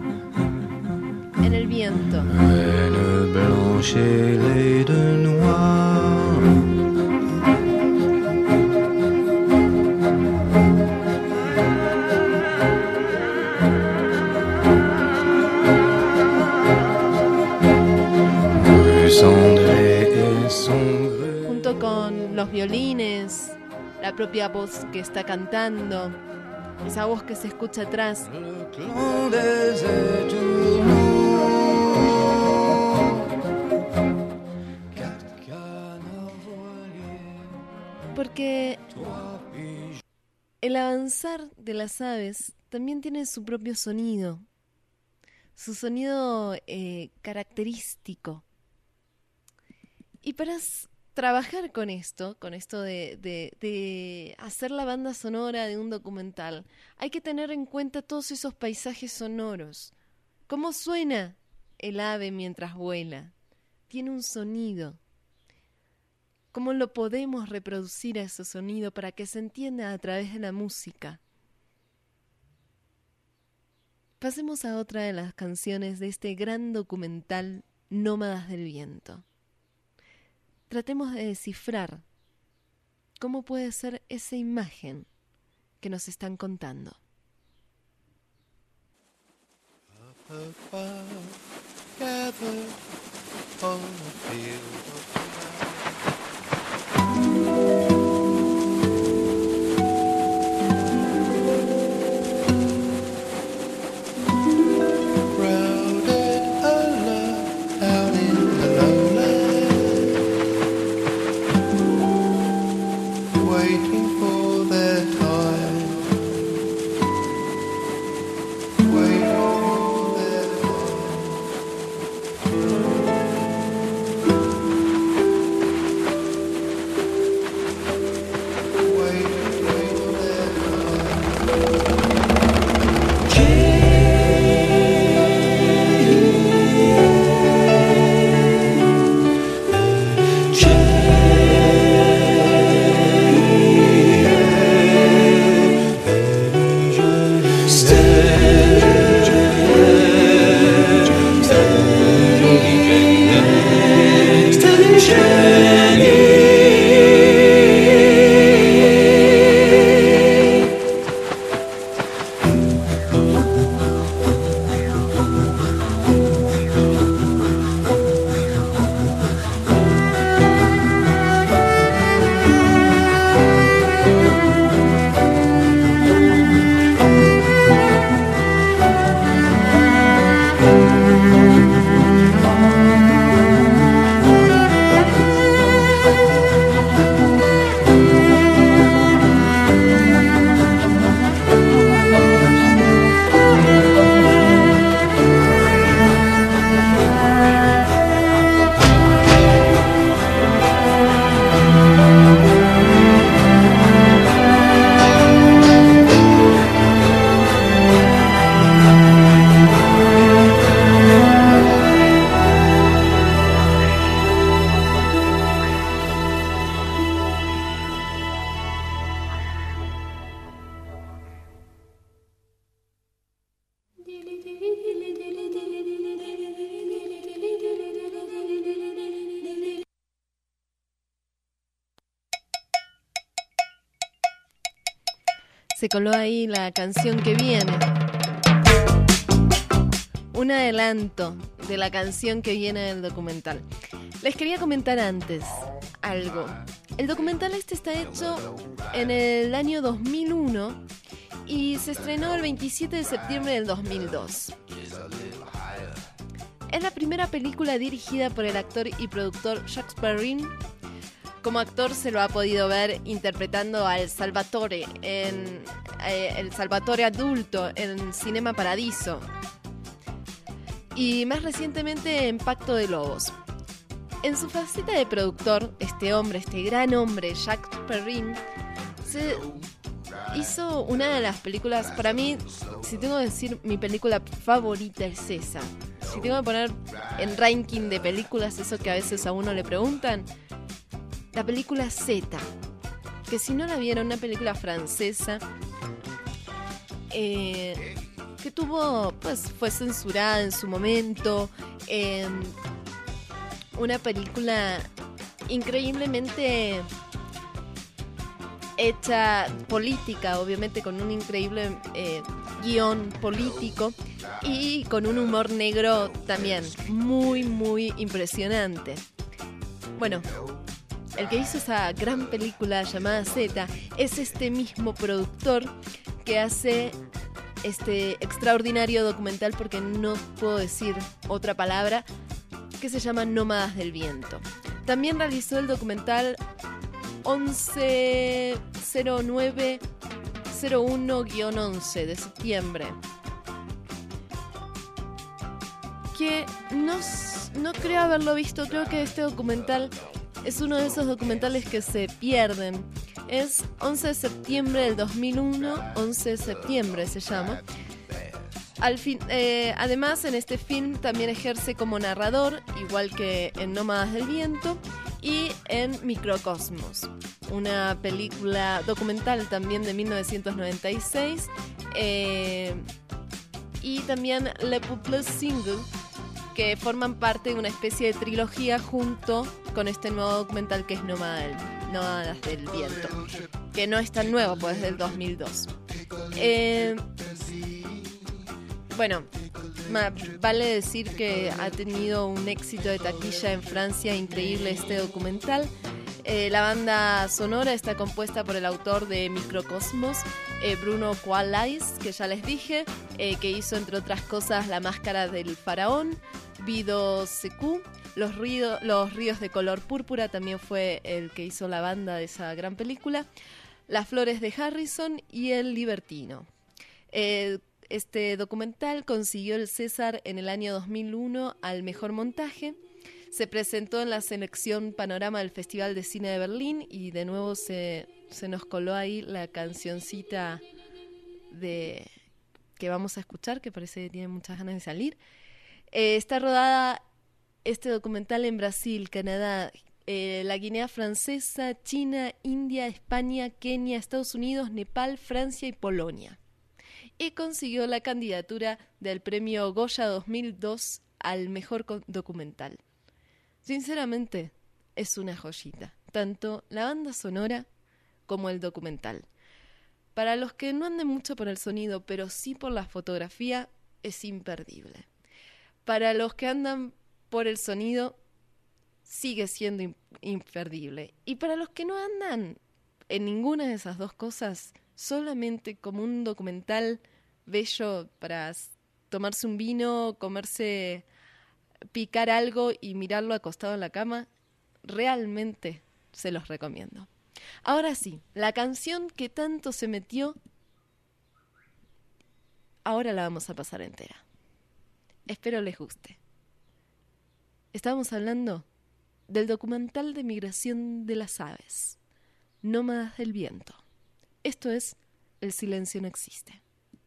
en el viento. Junto con los violines, la propia voz que está cantando, esa voz que se escucha atrás. Porque el avanzar de las aves también tiene su propio sonido, su sonido eh, característico. Y para trabajar con esto, con esto de, de, de hacer la banda sonora de un documental, hay que tener en cuenta todos esos paisajes sonoros. ¿Cómo suena el ave mientras vuela? Tiene un sonido. ¿Cómo lo podemos reproducir a ese sonido para que se entienda a través de la música? Pasemos a otra de las canciones de este gran documental Nómadas del Viento. Tratemos de descifrar cómo puede ser esa imagen que nos están contando. Se coló ahí la canción que viene. Un adelanto de la canción que viene del documental. Les quería comentar antes algo. El documental este está hecho en el año dos mil uno y se estrenó el veintisiete de septiembre del dos mil dos. Es la primera película dirigida por el actor y productor Jacques Perrin. Como actor se lo ha podido ver interpretando al Salvatore en eh, el Salvatore adulto en Cinema Paradiso y más recientemente en Pacto de Lobos. En su faceta de productor, este hombre, este gran hombre, Jacques Perrin, se hizo una de las películas, para mí, si tengo que decir mi película favorita es esa. Si tengo que poner en ranking de películas, eso que a veces a uno le preguntan, la película Z, que si no la vieron, una película francesa eh, que tuvo, pues fue censurada en su momento, eh, una película increíblemente hecha política, obviamente con un increíble eh, guión político y con un humor negro también muy muy impresionante. Bueno, el que hizo esa gran película llamada Z es este mismo productor que hace este extraordinario documental, porque no puedo decir otra palabra, que se llama Nómadas del Viento. También realizó el documental once cero nueve cero uno once de septiembre, que no, no creo haberlo visto. Creo que este documental es uno de esos documentales que se pierden. Es once de septiembre del dos mil uno, once de septiembre se llama. Al fin, eh, además, en este film también ejerce como narrador, igual que en Nómadas del Viento y en Microcosmos, una película documental también de mil novecientos noventa y seis, eh, y también Le Peuple Single, que forman parte de una especie de trilogía junto con este nuevo documental que es Nómadas del Viento, que no es tan nuevo, pues es del dos mil dos. Eh, Bueno, vale decir que ha tenido un éxito de taquilla en Francia increíble este documental. Eh, la banda sonora está compuesta por el autor de Microcosmos, eh, Bruno Qualais, que ya les dije, eh, que hizo entre otras cosas La Máscara del Faraón, Vido Secu, los, río, los ríos de color púrpura, también fue el que hizo la banda de esa gran película, Las Flores de Harrison y El Libertino. Eh, Este documental consiguió el César en el año dos mil uno al mejor montaje. Se presentó en la selección Panorama del Festival de Cine de Berlín y de nuevo se, se nos coló ahí la cancioncita de que vamos a escuchar, que parece que tiene muchas ganas de salir. Eh, está rodada este documental en Brasil, Canadá, eh, la Guinea Francesa, China, India, España, Kenia, Estados Unidos, Nepal, Francia y Polonia. Y consiguió la candidatura del premio Goya dos mil dos al mejor documental. Sinceramente, es una joyita, tanto la banda sonora como el documental. Para los que no anden mucho por el sonido, pero sí por la fotografía, es imperdible. Para los que andan por el sonido, sigue siendo imperdible. Y para los que no andan en ninguna de esas dos cosas, solamente como un documental bello para tomarse un vino, comerse, picar algo y mirarlo acostado en la cama, realmente se los recomiendo. Ahora sí, la canción que tanto se metió, ahora la vamos a pasar entera. Espero les guste. Estábamos hablando del documental de migración de las aves, Nómadas del Viento. Esto es El silencio no existe.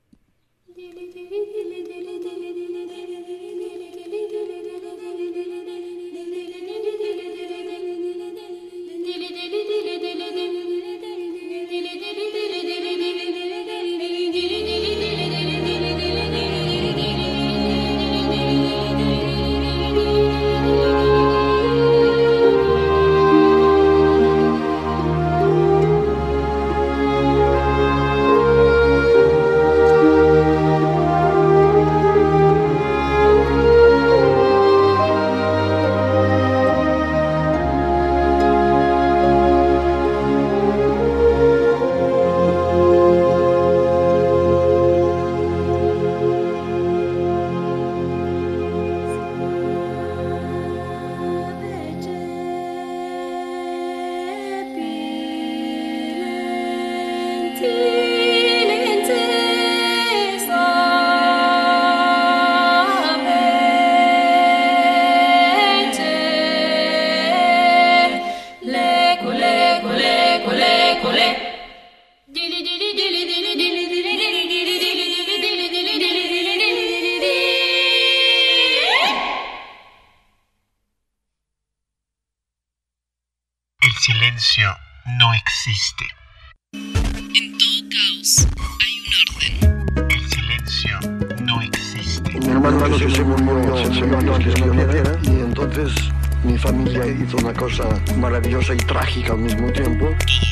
silencio no existe. En todo caos hay un orden. El silencio no existe. Mi hermano se, se murió, se murió antes que yo naciera, y entonces mi familia hizo una cosa maravillosa y trágica al mismo tiempo.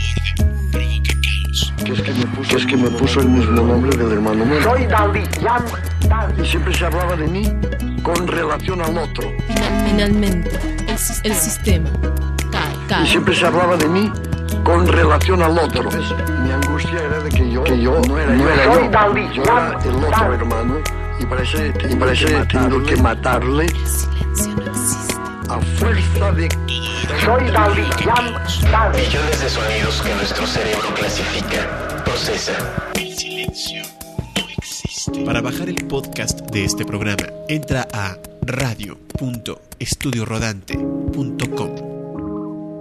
Que es que me puso, que es que me puso el mismo nombre del hermano mío. Soy Dalí, Jan Dalí. Y siempre se hablaba de mí con relación al otro. Finalmente, el, el sistema cae, cae. Y siempre se hablaba de mí con relación al otro. Entonces, mi angustia era de que yo, que yo no era, no yo, era yo, Dalí, yo era el otro Dalí. Hermano. Y parece, y parece que he tenido que matarle. El silencio no existe. A fuerza de... Soy Dalí, Jan Dalí. Millones de sonidos que nuestro cerebro clasifica, procesa. El silencio no existe. Para bajar el podcast de este programa, entra a radio punto estudio rodante punto com.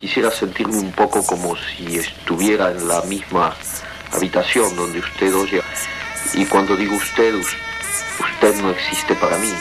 quisiera sentirme un poco como si estuviera en la misma habitación donde usted oye. Y cuando digo usted, usted no existe para mí.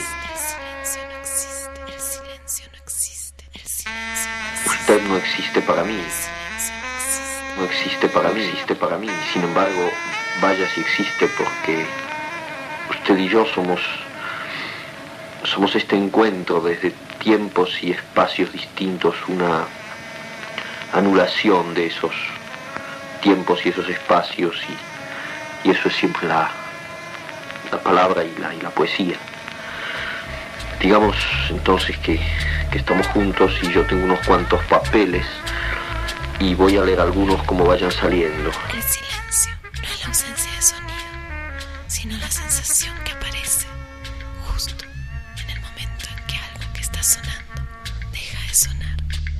Usted no existe para mí. No existe para mí, existe para mí. Sin embargo, vaya si existe, porque usted y yo somos, somos este encuentro desde tiempos y espacios distintos, una anulación de esos tiempos y esos espacios, y, y eso es siempre la, la palabra y la, y la poesía. Digamos entonces que, que estamos juntos y yo tengo unos cuantos papeles y voy a leer algunos como vayan saliendo. El silencio no es la ausencia de sonido, sino la sensación que aparece justo en el momento en que algo que está sonando deja de sonar.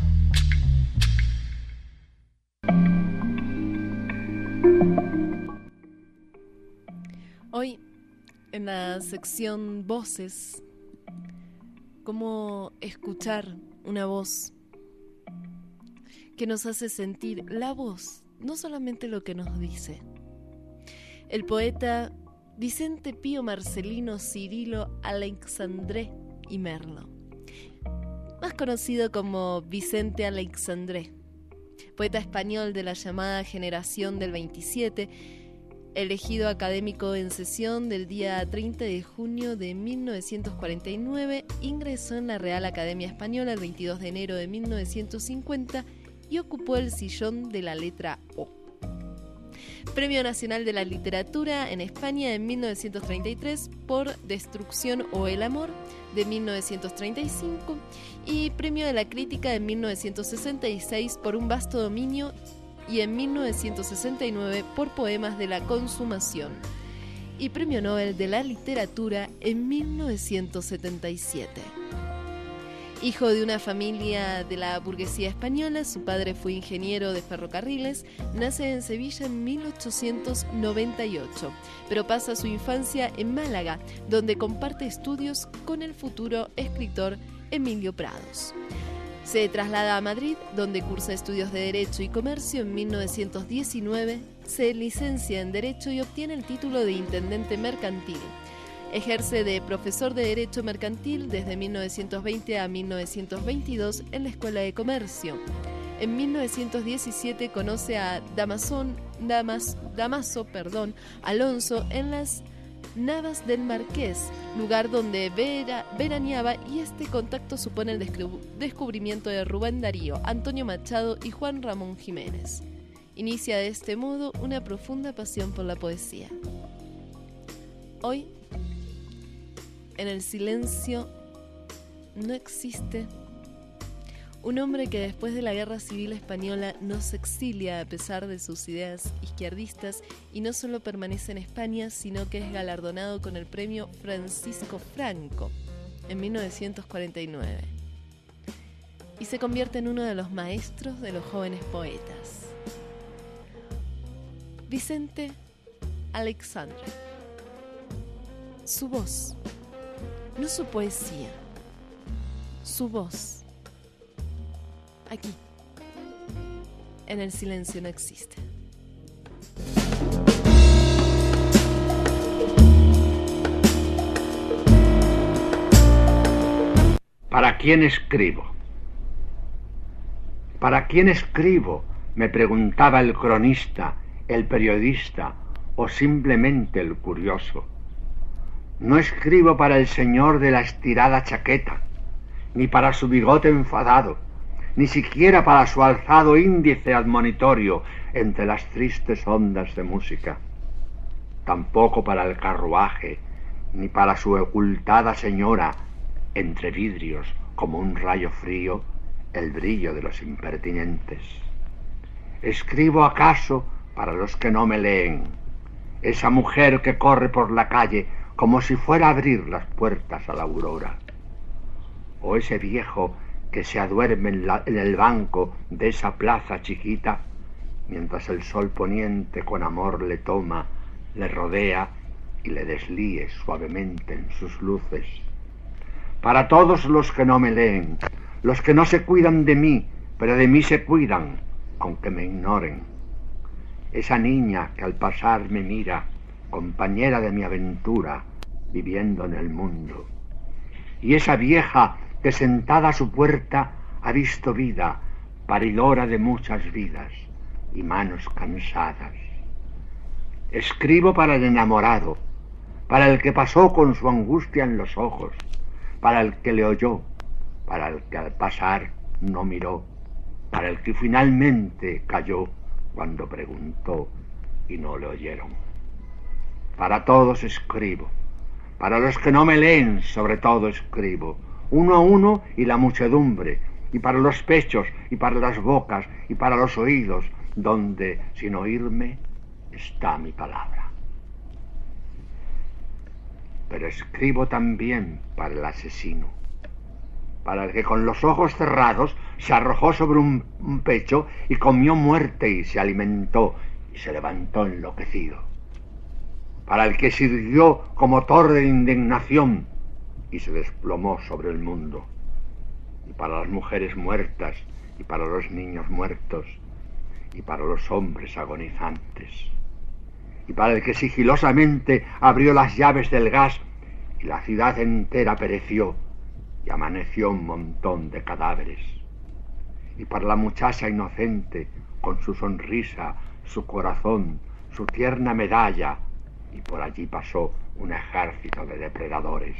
Hoy, en la sección Voces, cómo escuchar una voz que nos hace sentir la voz, no solamente lo que nos dice. El poeta Vicente Pío Marcelino Cirilo Aleixandre y Merlo, más conocido como Vicente Aleixandre, poeta español de la llamada generación del veintisiete, elegido académico en sesión del día treinta de junio de mil novecientos cuarenta y nueve, ingresó en la Real Academia Española el veintidós de enero de mil novecientos cincuenta y ocupó el sillón de la letra O. Premio Nacional de la Literatura en España en mil novecientos treinta y tres por Destrucción o el Amor de mil novecientos treinta y cinco y Premio de la Crítica en mil novecientos sesenta y seis por Un vasto dominio y en mil novecientos sesenta y nueve por Poemas de la Consumación y Premio Nobel de la Literatura en mil novecientos setenta y siete. Hijo de una familia de la burguesía española, su padre fue ingeniero de ferrocarriles, nace en Sevilla en mil ochocientos noventa y ocho, pero pasa su infancia en Málaga, donde comparte estudios con el futuro escritor Emilio Prados. Se traslada a Madrid, donde cursa estudios de Derecho y Comercio en mil novecientos diecinueve, se licencia en Derecho y obtiene el título de Intendente Mercantil. Ejerce de profesor de Derecho Mercantil desde mil novecientos veinte a mil novecientos veintidós en la Escuela de Comercio. En mil novecientos diecisiete conoce a Damasón, Damas, Damaso perdón, Alonso en las Navas del Marqués, lugar donde vera, veraneaba, y este contacto supone el descub- descubrimiento de Rubén Darío, Antonio Machado y Juan Ramón Jiménez. Inicia de este modo una profunda pasión por la poesía. Hoy, en el silencio no existe un hombre que después de la Guerra Civil Española no se exilia a pesar de sus ideas izquierdistas y no solo permanece en España, sino que es galardonado con el premio Francisco Franco en mil novecientos cuarenta y nueve y se convierte en uno de los maestros de los jóvenes poetas. Vicente Aleixandre. Su voz, no su poesía, su voz. Aquí, en el silencio no existe. ¿Para quién escribo? ¿Para quién escribo?, me preguntaba el cronista, el periodista o simplemente el curioso. No escribo para el señor de la estirada chaqueta, ni para su bigote enfadado, ni siquiera para su alzado índice admonitorio entre las tristes ondas de música. Tampoco para el carruaje, ni para su ocultada señora, entre vidrios, como un rayo frío, el brillo de los impertinentes. Escribo acaso para los que no me leen, esa mujer que corre por la calle como si fuera a abrir las puertas a la aurora, o ese viejo que se aduerme en, la, en el banco de esa plaza chiquita, mientras el sol poniente con amor le toma, le rodea y le deslíe suavemente en sus luces. Para todos los que no me leen, los que no se cuidan de mí, pero de mí se cuidan, aunque me ignoren. Esa niña que al pasar me mira, compañera de mi aventura, viviendo en el mundo. Y esa vieja que sentada a su puerta ha visto vida, paridora de muchas vidas y manos cansadas. Escribo para el enamorado, para el que pasó con su angustia en los ojos, para el que le oyó, para el que al pasar no miró, para el que finalmente cayó cuando preguntó y no le oyeron. Para todos escribo, para los que no me leen sobre todo escribo, uno a uno y la muchedumbre, y para los pechos y para las bocas y para los oídos, donde sin oírme está mi palabra. Pero escribo también para el asesino, para el que con los ojos cerrados se arrojó sobre un, un pecho y comió muerte y se alimentó y se levantó enloquecido, para el que sirvió como torre de indignación y se desplomó sobre el mundo, y para las mujeres muertas y para los niños muertos y para los hombres agonizantes, y para el que sigilosamente abrió las llaves del gas y la ciudad entera pereció y amaneció un montón de cadáveres, y para la muchacha inocente con su sonrisa, su corazón, su tierna medalla, y por allí pasó un ejército de depredadores,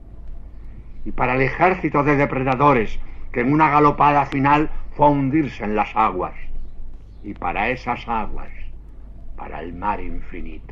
y para el ejército de depredadores que en una galopada final fue a hundirse en las aguas, y para esas aguas, para el mar infinito,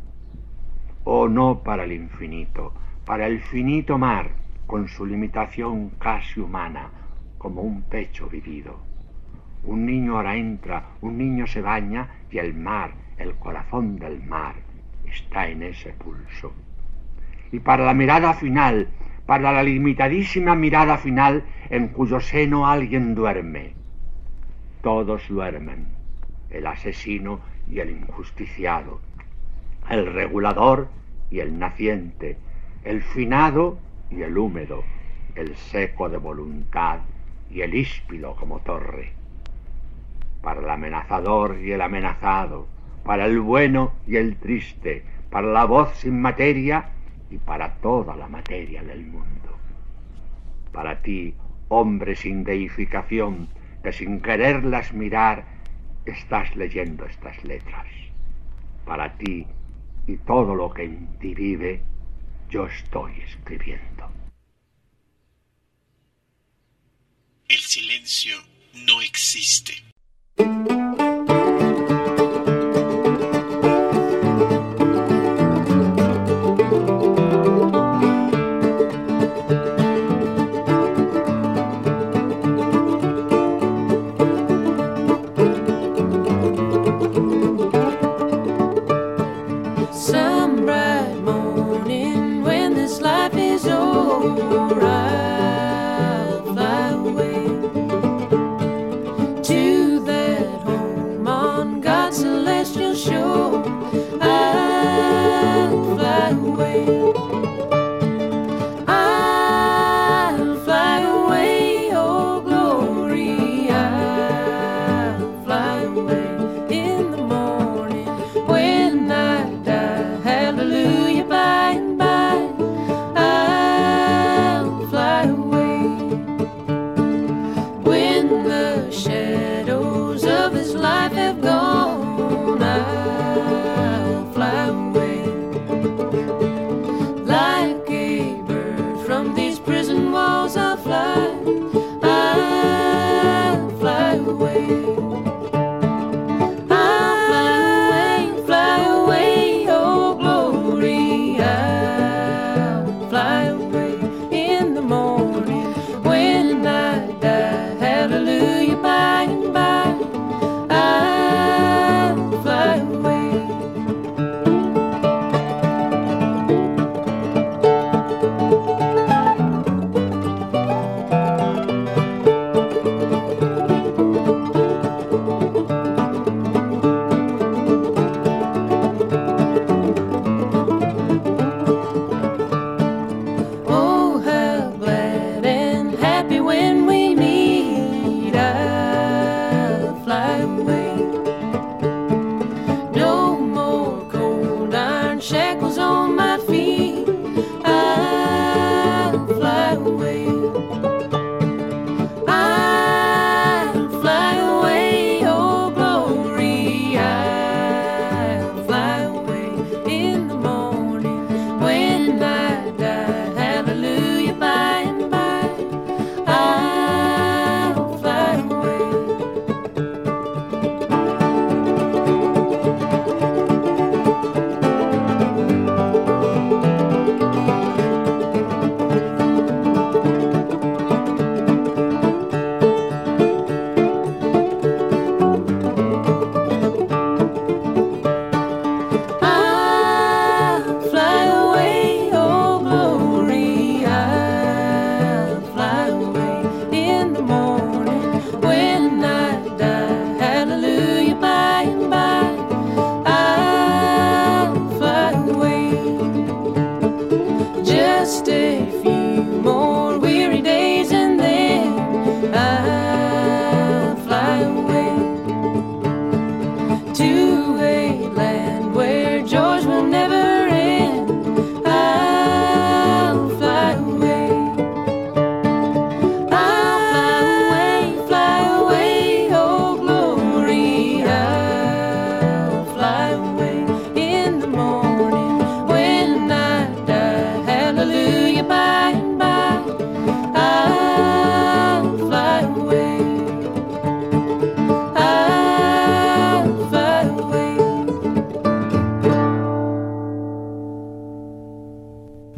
o no para el infinito, para el finito mar, con su limitación casi humana, como un pecho vivido. Un niño ahora entra, un niño se baña, y el mar, el corazón del mar, está en ese pulso. Y para la mirada final, para la limitadísima mirada final, en cuyo seno alguien duerme. Todos duermen, el asesino y el injusticiado, el regulador y el naciente, el finado y el húmedo, el seco de voluntad y el híspido como torre. Para el amenazador y el amenazado, para el bueno y el triste, para la voz sin materia y para toda la materia del mundo. Para ti, hombre sin deificación, que sin quererlas mirar estás leyendo estas letras. Para ti y todo lo que en ti vive, yo estoy escribiendo. El silencio no existe. Fly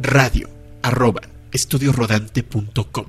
radio arroba estudio rodante punto com.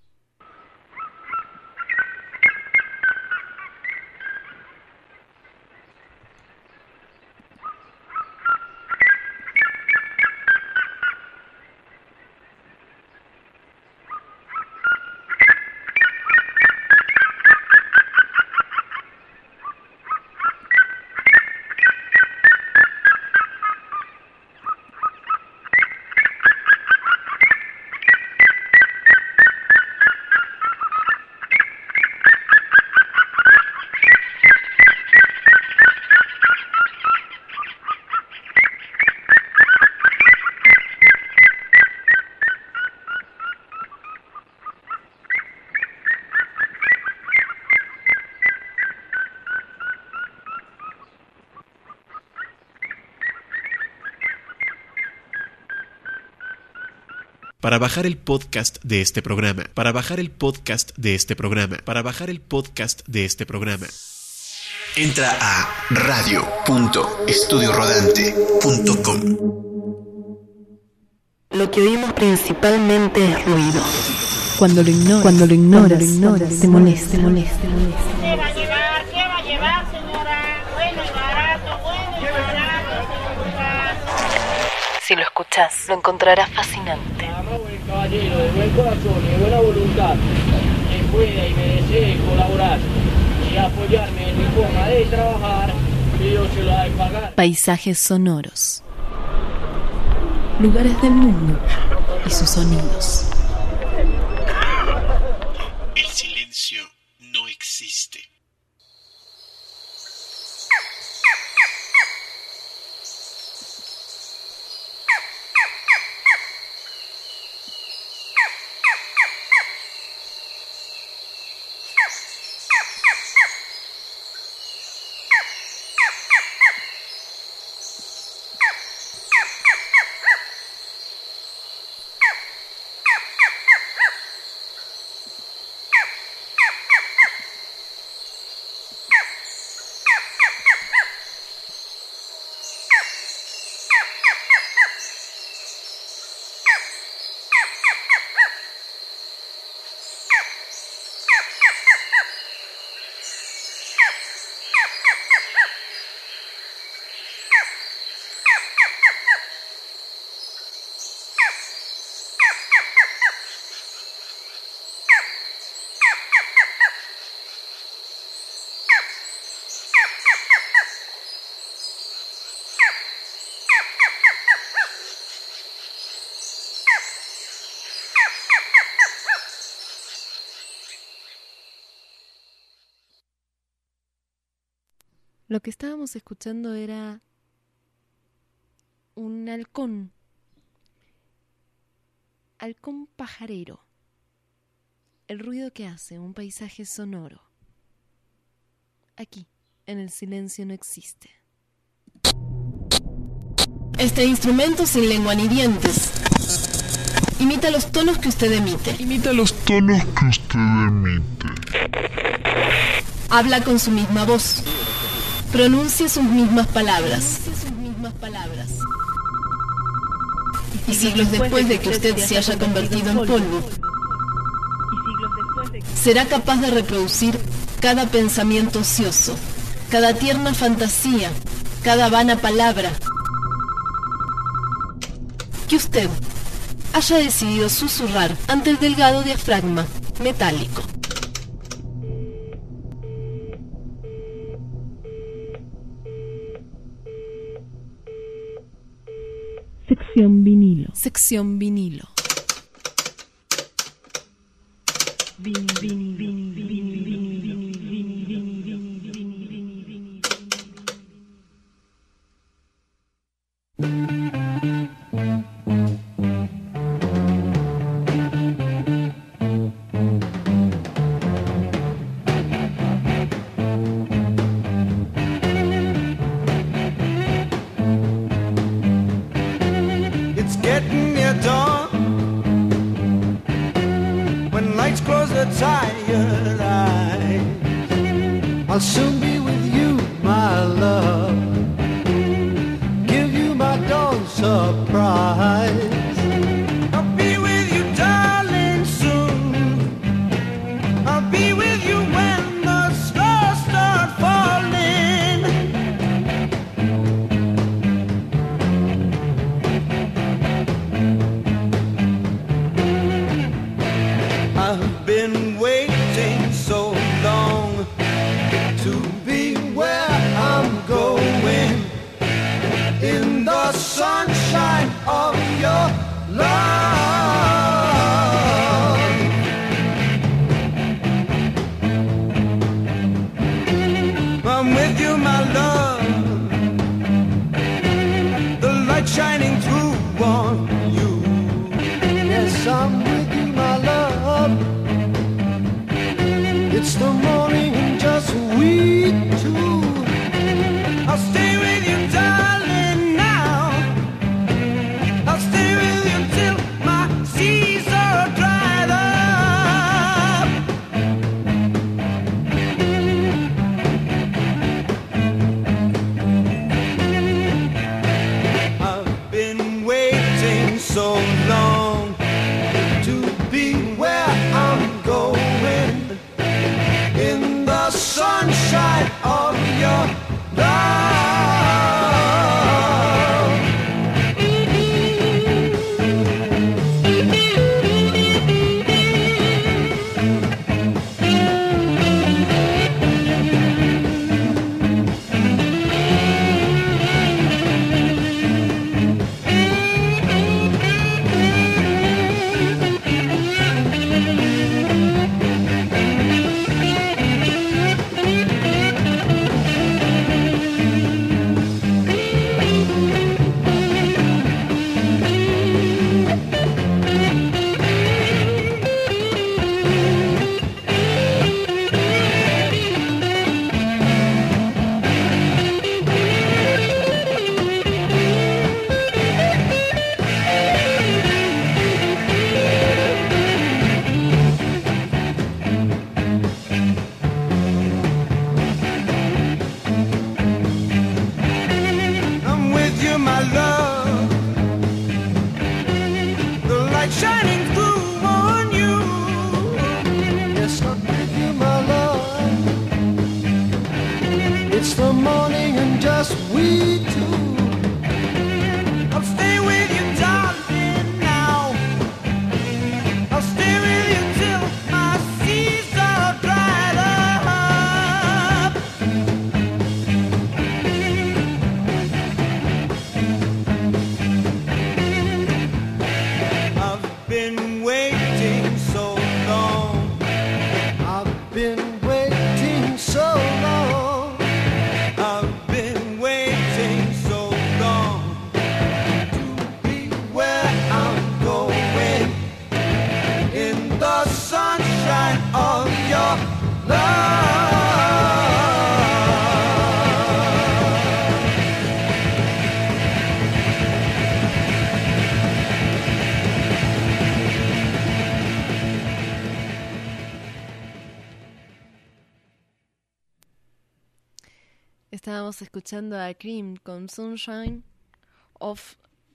Para bajar el podcast de este programa, para bajar el podcast de este programa, para bajar el podcast de este programa, entra a radio punto estudio rodante punto com. Lo que oímos principalmente es ruido. Cuando lo ignoras, cuando lo ignoras, cuando lo ignoras te molesta, te molesta, te molesta. ¿Qué va a llevar? ¿Qué va a llevar, señora? Bueno y barato, bueno y barato, señora. Si lo escuchás, lo encontrarás fascinante. Caballero de buen corazón y de buena voluntad, que pueda y me desee colaborar y apoyarme en mi forma de trabajar, que yo se lo ha de pagar. Paisajes sonoros, lugares del mundo y sus sonidos. El silencio no existe. Lo que estábamos escuchando era un halcón, halcón pajarero, el ruido que hace un paisaje sonoro. Aquí, en el silencio no existe. Este instrumento sin lengua ni dientes imita los tonos que usted emite. Imita los tonos que usted emite. Habla con su misma voz. Pronuncia sus mismas palabras. Y siglos después de que usted se haya convertido en polvo, será capaz de reproducir cada pensamiento ocioso, cada tierna fantasía, cada vana palabra que usted haya decidido susurrar ante el delgado diafragma metálico. Sección vinilo. Sección vinilo. Vin, vin, vin, vin, vin, vin, vin. Getting near dawn, when lights close their tired eyes, I'll soon be with you, my love, give you my dawn surprise. light shining through on you. Yes, I'm with you, my love. It's the morning and just we two. I'll stay with you, darling, now. I'll stay with you till my seas are dried up. I've been waiting so long to be where I'm going, in the sunshine of your love. I'm with you, my love. The light shining through on you. Yes, I'm with you, my love. It's the morning and just we two. I'll stay with you, darling, now. I'll stay with you till my seas are dried up. I've been waiting so long. I've been waiting so long. I've been waiting so long to be where I'm going, in the sunshine of your love. Estábamos escuchando a Cream con Sunshine of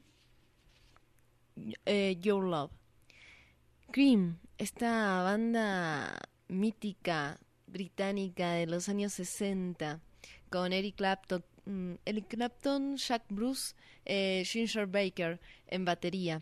eh, Your Love. Cream, esta banda mítica británica de los años sesenta, con Eric Clapton, mm, Eric Clapton, Jack Bruce, eh, Ginger Baker en batería.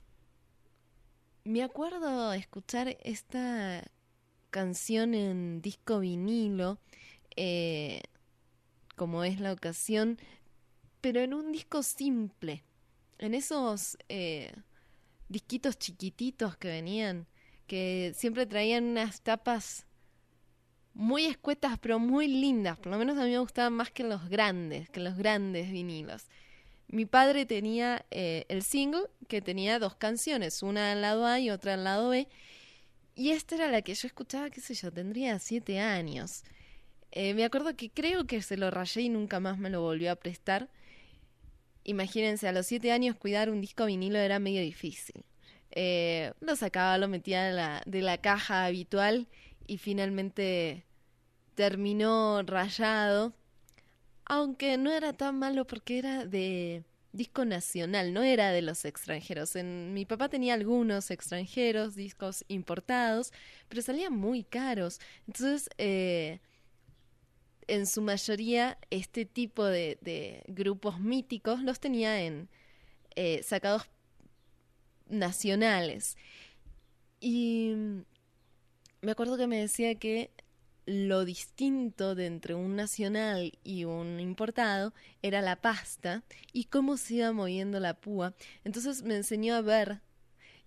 Me acuerdo escuchar esta canción en disco vinilo, eh, como es la ocasión, pero en un disco simple, en esos eh, disquitos chiquititos que venían, que siempre traían unas tapas muy escuetas pero muy lindas. Por lo menos a mí me gustaban más que los grandes, que los grandes vinilos. Mi padre tenía eh, el single, que tenía dos canciones, una al lado A y otra al lado B, y esta era la que yo escuchaba, qué sé yo, tendría siete años. Eh, me acuerdo que creo que se lo rayé y nunca más me lo volvió a prestar. Imagínense, a los siete años cuidar un disco vinilo era medio difícil. Eh, lo sacaba, lo metía de la, de la caja habitual y finalmente terminó rayado. Aunque no era tan malo porque era de disco nacional, no era de los extranjeros. En, mi papá tenía algunos extranjeros, discos importados, pero salían muy caros. Entonces, eh, en su mayoría, este tipo de, de grupos míticos los tenía en eh, sacados nacionales. Y me acuerdo que me decía que lo distinto de entre un nacional y un importado era la pasta y cómo se iba moviendo la púa. Entonces me enseñó a ver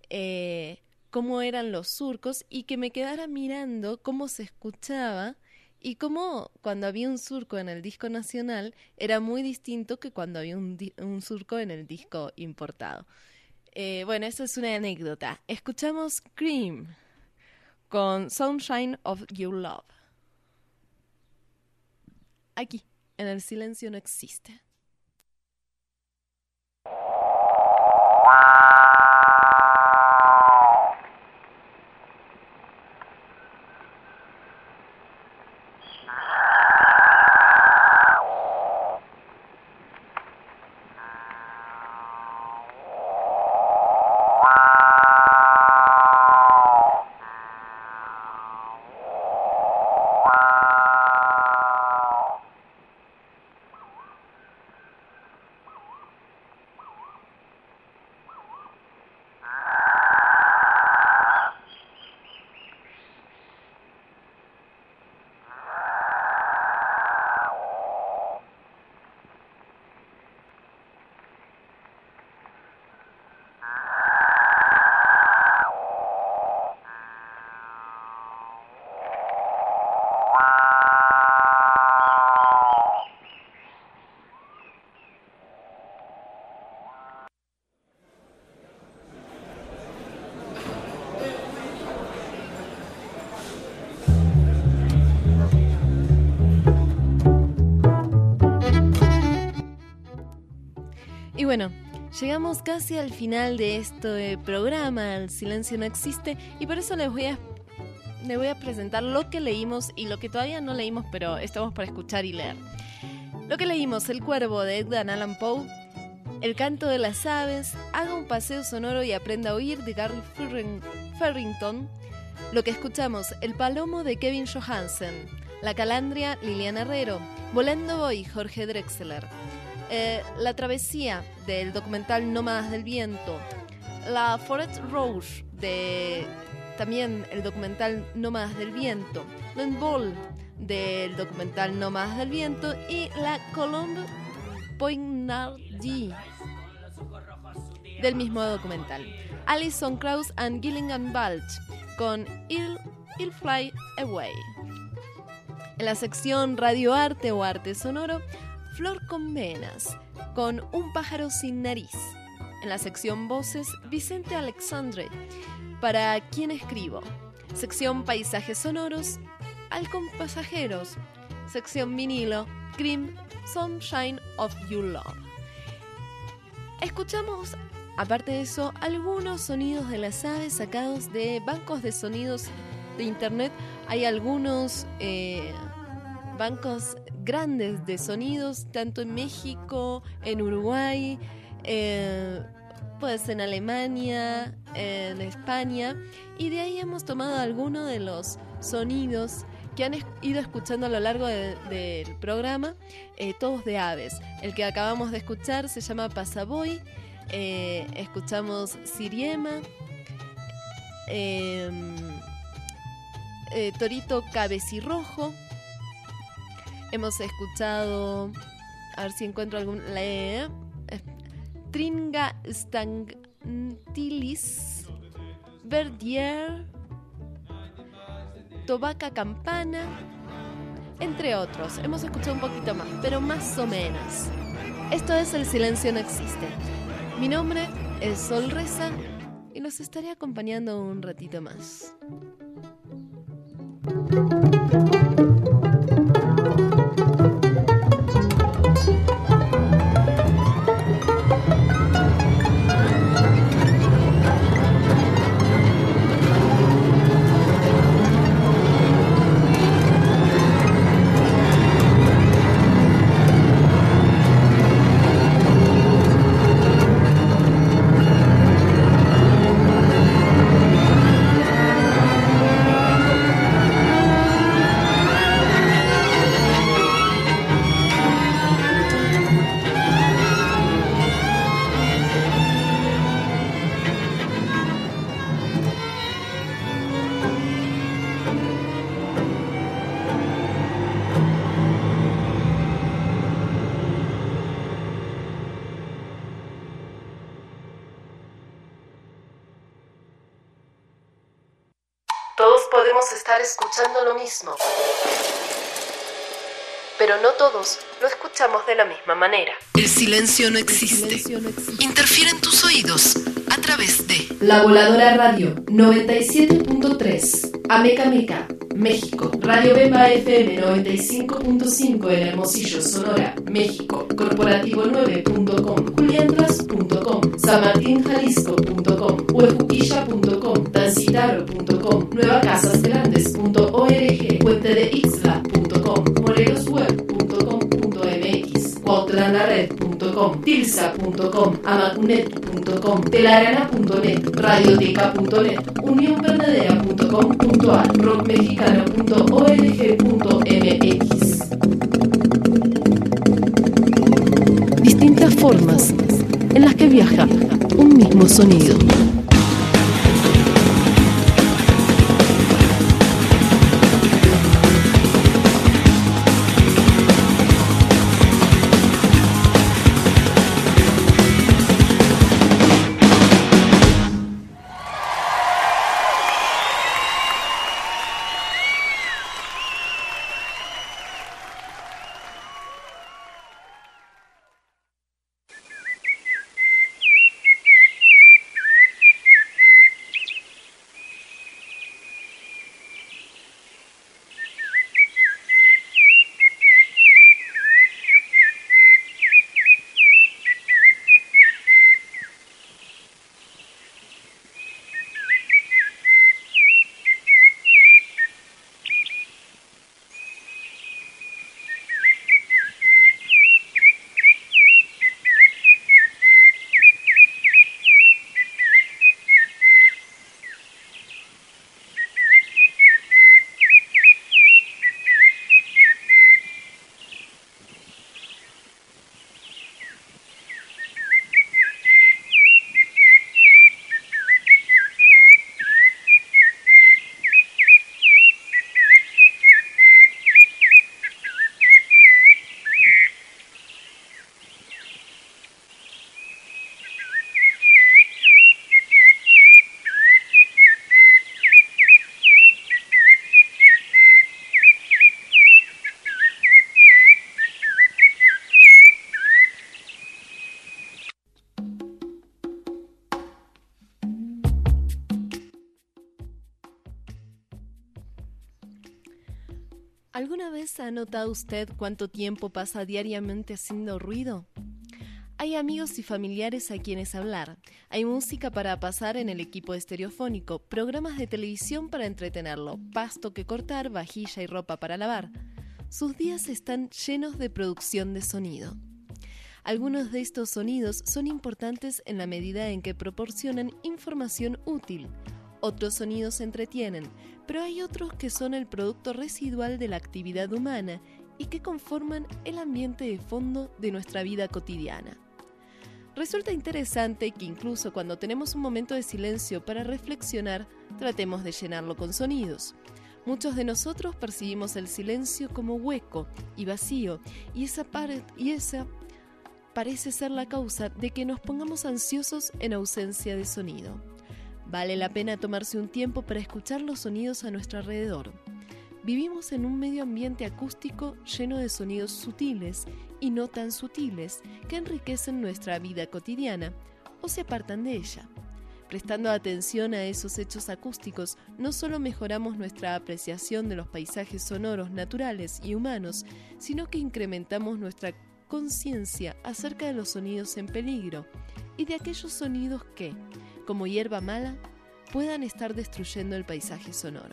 eh, cómo eran los surcos y que me quedara mirando cómo se escuchaba y cómo cuando había un surco en el disco nacional era muy distinto que cuando había un, di- un surco en el disco importado. Eh, bueno, eso es una anécdota. Escuchamos Cream con Sunshine of Your Love. Aquí, en El Silencio No Existe. Y bueno, llegamos casi al final de este programa, El Silencio No Existe, y por eso les voy a, les voy a presentar lo que leímos y lo que todavía no leímos, pero estamos para escuchar y leer. Lo que leímos: El Cuervo, de Edgar Allan Poe; El Canto de las Aves; Haga un paseo sonoro y aprenda a oír, de Gary Ferring- Farrington. Lo que escuchamos: El Palomo, de Kevin Johansen; La Calandria, Liliana Herrero; Volando voy, Jorge Drexler; Eh, La Travesía, del documental Nómadas del Viento; La Forêt Rouge, de también el documental Nómadas del Viento; L'Envol, del documental Nómadas del Viento; y La Colombe Poignardie, del mismo documental. Alison Krauss and Gilligan Balch con I'll, I'll Fly Away. En la sección Radio Arte o Arte Sonoro, Flor con Venas, con Un pájaro sin nariz. En la sección Voces, Vicente Alexandre, Para quien escribo. Sección Paisajes Sonoros, Halcón Pasajeros. Sección Vinilo, Cream, Sunshine of Your Love. Escuchamos, aparte de eso, algunos sonidos de las aves sacados de bancos de sonidos de internet. Hay algunos eh, bancos grandes de sonidos, tanto en México, en Uruguay, eh, pues en Alemania, en España, y de ahí hemos tomado algunos de los sonidos que han es- ido escuchando a lo largo de- del programa, eh, todos de aves. El que acabamos de escuchar se llama Pasaboy, eh, escuchamos Siriema, eh, eh, Torito Cabecirrojo. Hemos escuchado, a ver si encuentro algún... Eh, Tringa Stantilis, Verdier, Tobaca Campana, entre otros. Hemos escuchado un poquito más, pero más o menos. Esto es El Silencio No Existe. Mi nombre es Sol Reza y los estaré acompañando un ratito más. Todos podemos estar escuchando lo mismo. pero no todos lo escuchamos de la misma manera. El silencio no existe. Interfiere en tus oídos a través de La Voladora Radio noventa y siete punto tres, Amecameca, México. Radio Bemba F M noventa y cinco punto cinco en Hermosillo, Sonora, México. Corporativo nueve punto com, juliantras punto com, san martín jalisco punto com, huejuquilla punto com, tancitaro punto com, nuevacasasgrandes punto org, puente de ixtla punto com, morelosweb punto com punto m x, cuautlanlared punto com, tilsa punto com, amacunet punto com, telarana punto net, radioteca punto net, unionverdadera punto com punto a r, rockmexicano punto org punto m x. Distintas formas en las que viaja un mismo sonido. ¿Alguna vez ha notado usted cuánto tiempo pasa diariamente haciendo ruido? Hay amigos y familiares a quienes hablar, hay música para pasar en el equipo estereofónico, programas de televisión para entretenerlo, pasto que cortar, vajilla y ropa para lavar. Sus días están llenos de producción de sonido. Algunos de estos sonidos son importantes en la medida en que proporcionan información útil. Otros sonidos entretienen, pero hay otros que son el producto residual de la actividad humana y que conforman el ambiente de fondo de nuestra vida cotidiana. Resulta interesante que incluso cuando tenemos un momento de silencio para reflexionar, tratemos de llenarlo con sonidos. Muchos de nosotros percibimos el silencio como hueco y vacío, y esa, par- y esa parece ser la causa de que nos pongamos ansiosos en ausencia de sonido. Vale la pena tomarse un tiempo para escuchar los sonidos a nuestro alrededor. Vivimos en un medio ambiente acústico lleno de sonidos sutiles y no tan sutiles que enriquecen nuestra vida cotidiana o se apartan de ella. Prestando atención a esos hechos acústicos, no solo mejoramos nuestra apreciación de los paisajes sonoros, naturales y humanos, sino que incrementamos nuestra conciencia acerca de los sonidos en peligro y de aquellos sonidos que, como hierba mala, puedan estar destruyendo el paisaje sonoro.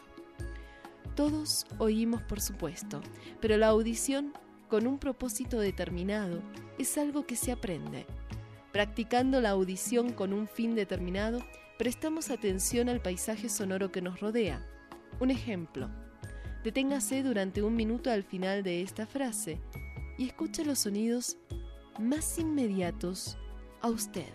Todos oímos, por supuesto, pero la audición, con un propósito determinado, es algo que se aprende. Practicando la audición con un fin determinado, prestamos atención al paisaje sonoro que nos rodea. Un ejemplo: deténgase durante un minuto al final de esta frase y escuche los sonidos más inmediatos a usted.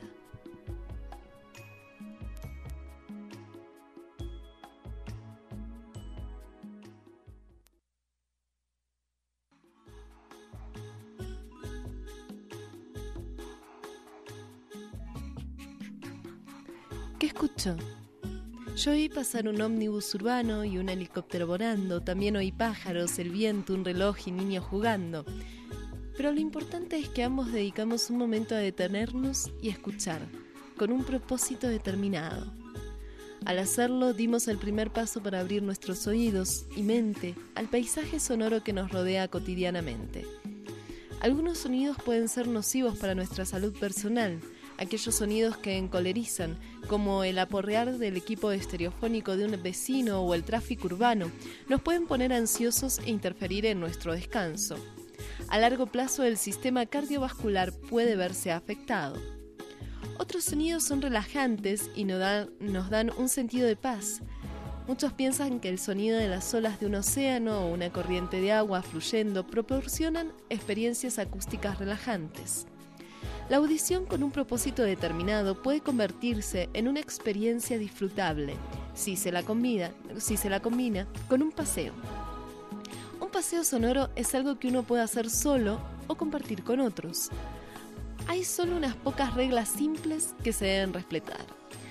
¿Qué escuchó? Yo oí pasar un ómnibus urbano y un helicóptero volando, también oí pájaros, el viento, un reloj y niños jugando. Pero lo importante es que ambos dedicamos un momento a detenernos y escuchar, con un propósito determinado. Al hacerlo, dimos el primer paso para abrir nuestros oídos y mente al paisaje sonoro que nos rodea cotidianamente. Algunos sonidos pueden ser nocivos para nuestra salud personal, aquellos sonidos que encolerizan, como el aporrear del equipo estereofónico de un vecino o el tráfico urbano, nos pueden poner ansiosos e interferir en nuestro descanso. A largo plazo, el sistema cardiovascular puede verse afectado. Otros sonidos son relajantes y nos dan, nos dan un sentido de paz. Muchos piensan que el sonido de las olas de un océano o una corriente de agua fluyendo proporcionan experiencias acústicas relajantes. La audición con un propósito determinado puede convertirse en una experiencia disfrutable si se la combina, si se la combina con un paseo. Un paseo sonoro es algo que uno puede hacer solo o compartir con otros. Hay solo unas pocas reglas simples que se deben respetar.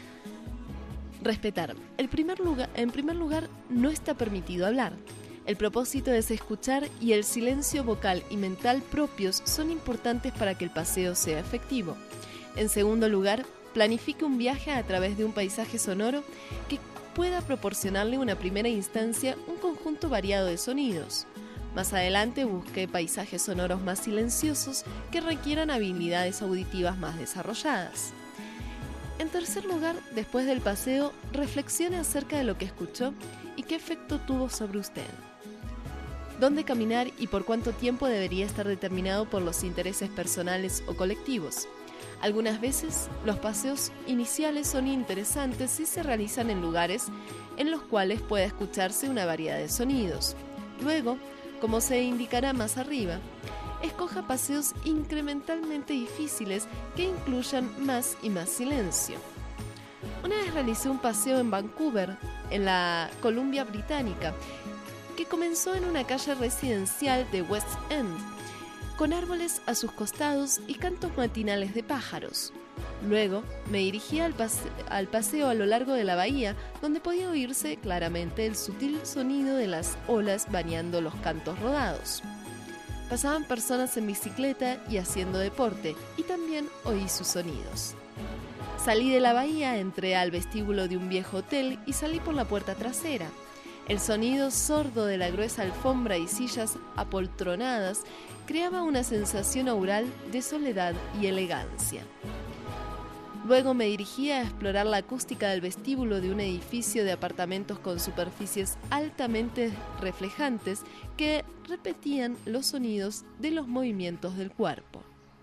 Respetar. El primer lugar, en primer lugar, no está permitido hablar. El propósito es escuchar y el silencio vocal y mental propios son importantes para que el paseo sea efectivo. En segundo lugar, planifique un viaje a través de un paisaje sonoro que pueda proporcionarle en una primera instancia un conjunto variado de sonidos. Más adelante busque paisajes sonoros más silenciosos que requieran habilidades auditivas más desarrolladas. En tercer lugar, después del paseo, reflexione acerca de lo que escuchó y qué efecto tuvo sobre usted. Dónde caminar y por cuánto tiempo debería estar determinado por los intereses personales o colectivos. Algunas veces, los paseos iniciales son interesantes si se realizan en lugares en los cuales pueda escucharse una variedad de sonidos. Luego, como se indicará más arriba, escoja paseos incrementalmente difíciles que incluyan más y más silencio. Una vez realicé un paseo en Vancouver, en la Columbia Británica, que comenzó en una calle residencial de West End, con árboles a sus costados y cantos matinales de pájaros. Luego me dirigí al, pase- al paseo a lo largo de la bahía, donde podía oírse claramente el sutil sonido de las olas bañando los cantos rodados. Pasaban personas en bicicleta y haciendo deporte, y también oí sus sonidos. Salí de la bahía, entré al vestíbulo de un viejo hotel y salí por la puerta trasera. El sonido sordo de la gruesa alfombra y sillas apoltronadas creaba una sensación aural de soledad y elegancia. Luego me dirigí a explorar la acústica del vestíbulo de un edificio de apartamentos con superficies altamente reflejantes que repetían los sonidos de los movimientos del cuerpo.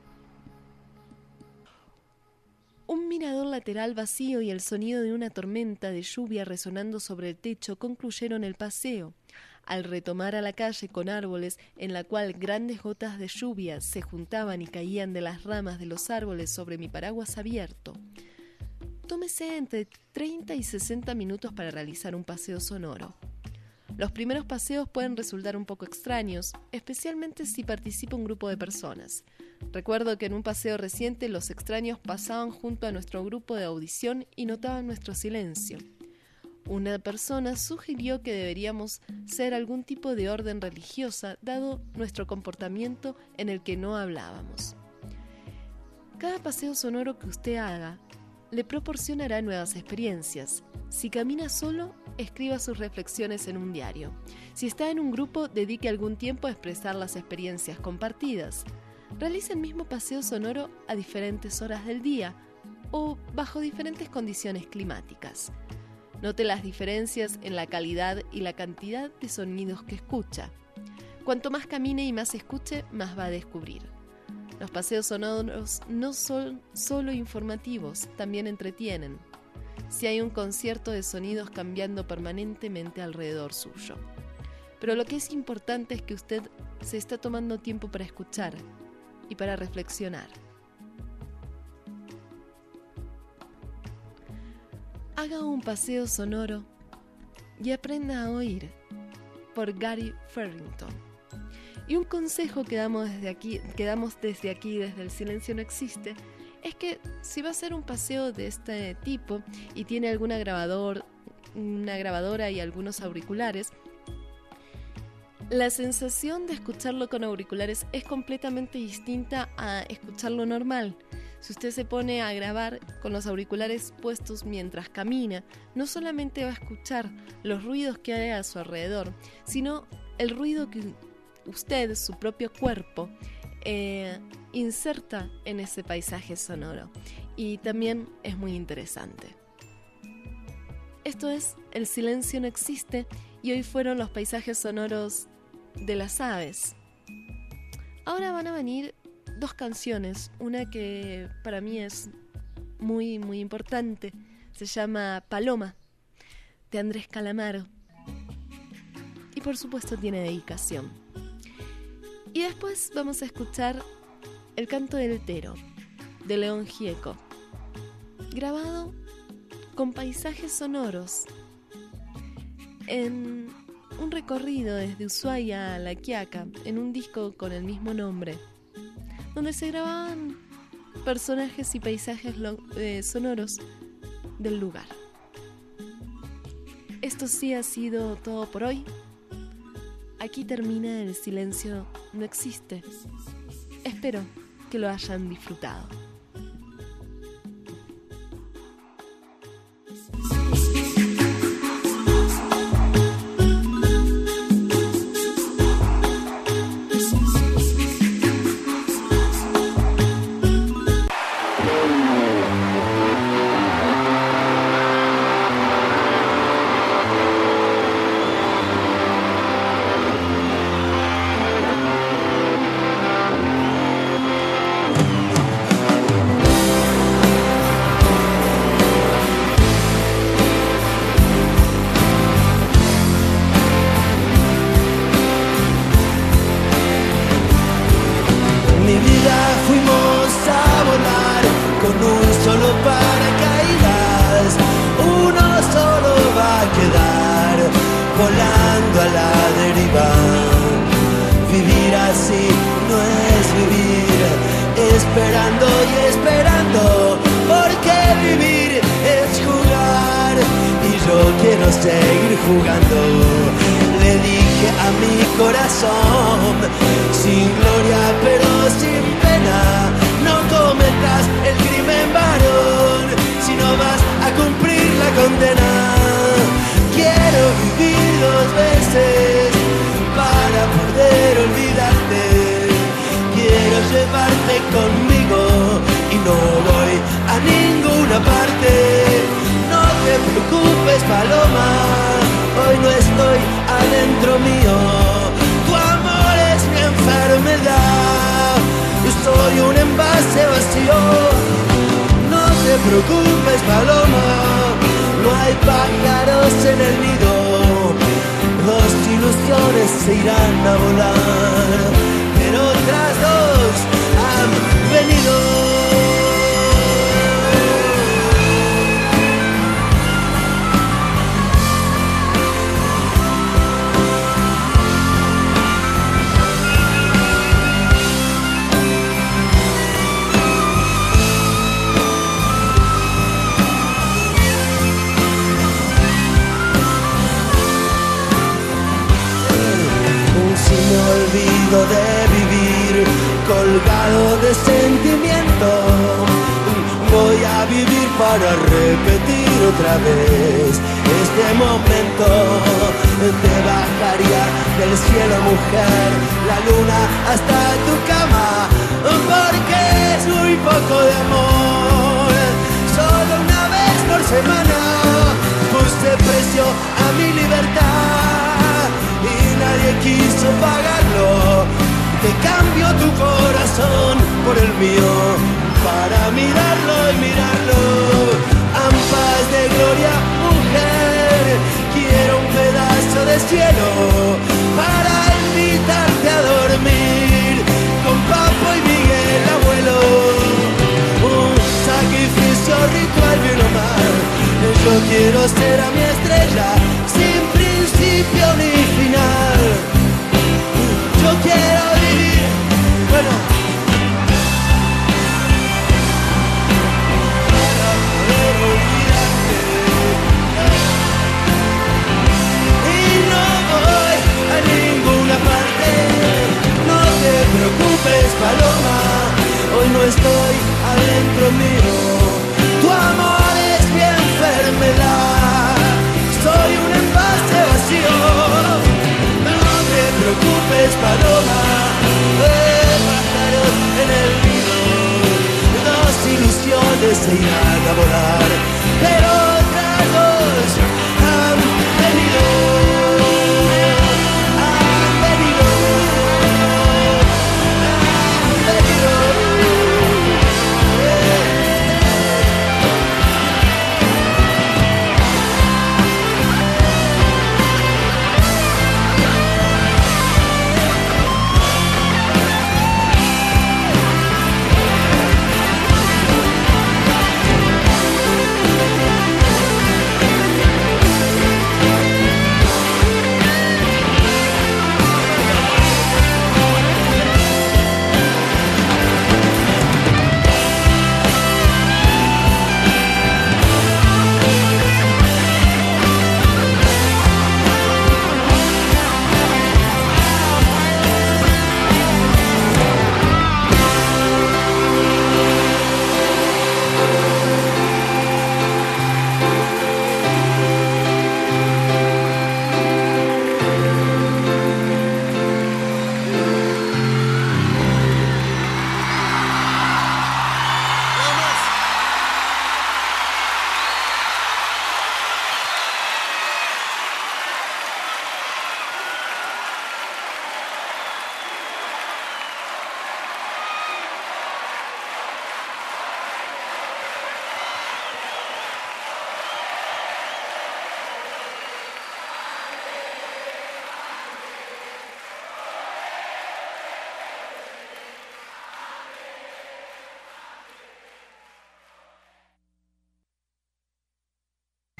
Un mirador lateral vacío y el sonido de una tormenta de lluvia resonando sobre el techo concluyeron el paseo. Al retomar a la calle con árboles en la cual grandes gotas de lluvia se juntaban y caían de las ramas de los árboles sobre mi paraguas abierto, tómese entre treinta y sesenta minutos para realizar un paseo sonoro. Los primeros paseos pueden resultar un poco extraños, especialmente si participa un grupo de personas. Recuerdo que en un paseo reciente los extraños pasaban junto a nuestro grupo de audición y notaban nuestro silencio. Una persona sugirió que deberíamos ser algún tipo de orden religiosa, dado nuestro comportamiento en el que no hablábamos. Cada paseo sonoro que usted haga le proporcionará nuevas experiencias. Si camina solo, escriba sus reflexiones en un diario. Si está en un grupo, dedique algún tiempo a expresar las experiencias compartidas. Realice el mismo paseo sonoro a diferentes horas del día o bajo diferentes condiciones climáticas. Note las diferencias en la calidad y la cantidad de sonidos que escucha. Cuanto más camine y más escuche, más va a descubrir. Los paseos sonoros no son solo informativos, también entretienen. Si hay un concierto de sonidos cambiando permanentemente alrededor suyo. Pero lo que es importante es que usted se está tomando tiempo para escuchar y para reflexionar. Haga un paseo sonoro y aprenda a oír, por Gary Farrington. Y un consejo que damos desde aquí, que damos desde aquí, desde El Silencio No Existe, es que si va a hacer un paseo de este tipo y tiene alguna grabador, una grabadora y algunos auriculares, la sensación de escucharlo con auriculares es completamente distinta a escucharlo normal. Si usted se pone a grabar con los auriculares puestos mientras camina, no solamente va a escuchar los ruidos que hay a su alrededor, sino el ruido que usted, su propio cuerpo, eh, inserta en ese paisaje sonoro. Y también es muy interesante. Esto es El silencio no existe, y hoy fueron los paisajes sonoros de las aves. Ahora van a venir dos canciones, una que para mí es muy muy importante, se llama Paloma, de Andrés Calamaro, y por supuesto tiene dedicación. Y después vamos a escuchar El canto del Tero, de León Gieco, grabado con paisajes sonoros en un recorrido desde Ushuaia a La Quiaca, en un disco con el mismo nombre, donde se grababan personajes y paisajes lo- eh, sonoros del lugar. Esto sí ha sido todo por hoy. Aquí termina El silencio no existe. Espero que lo hayan disfrutado. volando a la deriva. Vivir así no es vivir, esperando y esperando, porque vivir es jugar y yo quiero seguir jugando. Le dije a mi corazón, sin gloria pero sin pena, no cometas el crimen varón, sino vas a cumplir la condena. Quiero vivir dos veces para poder olvidarte. Quiero llevarte conmigo y no voy a ninguna parte. No te preocupes, paloma, hoy no estoy adentro mío. Tu amor es mi enfermedad, yo soy un envase vacío. No te preocupes, paloma, no hay pájaros en el nido. Dos ilusiones se irán a volar, pero otras dos han venido. Olvido de vivir colgado de sentimiento. Voy a vivir para repetir otra vez este momento. Te bajaría del cielo, mujer, la luna hasta tu cama, porque es muy poco de amor. Solo una vez por semana puse precio a mi libertad y nadie quiso pagarlo. Te cambio tu corazón por el mío para mirarlo y mirarlo. Ampas de gloria, mujer, quiero un pedazo de cielo para invitarte a dormir con Papo y Miguel, abuelo. Un sacrificio ritual bien o mal, yo quiero ser a mi estrella sin principio ni final. Yo quiero vivir, bueno, para poder olvidarte.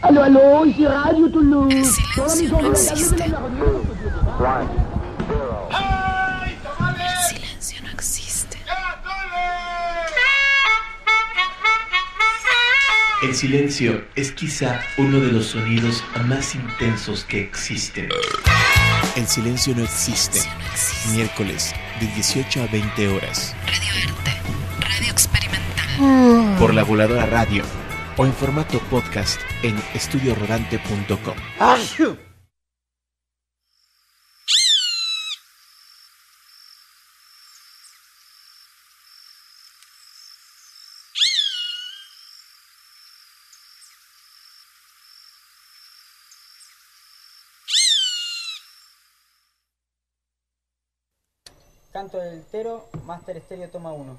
Aló, aló, ici Radio Toulouse. El silencio no existe. El silencio no existe. El silencio es quizá uno de los sonidos más intensos que existen. El silencio no existe. El silencio no existe. Miércoles de dieciocho a veinte horas. Radio Erte, radio experimental. Por la Voladora Radio o en formato podcast en estudio rodante punto com. Canto del Tero, Master Estéreo, toma uno.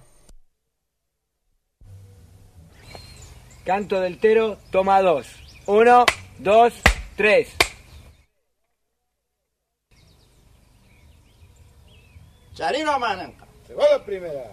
Canto del Tero, toma dos. Uno, dos, tres. Charino Mananca. Se va la primera.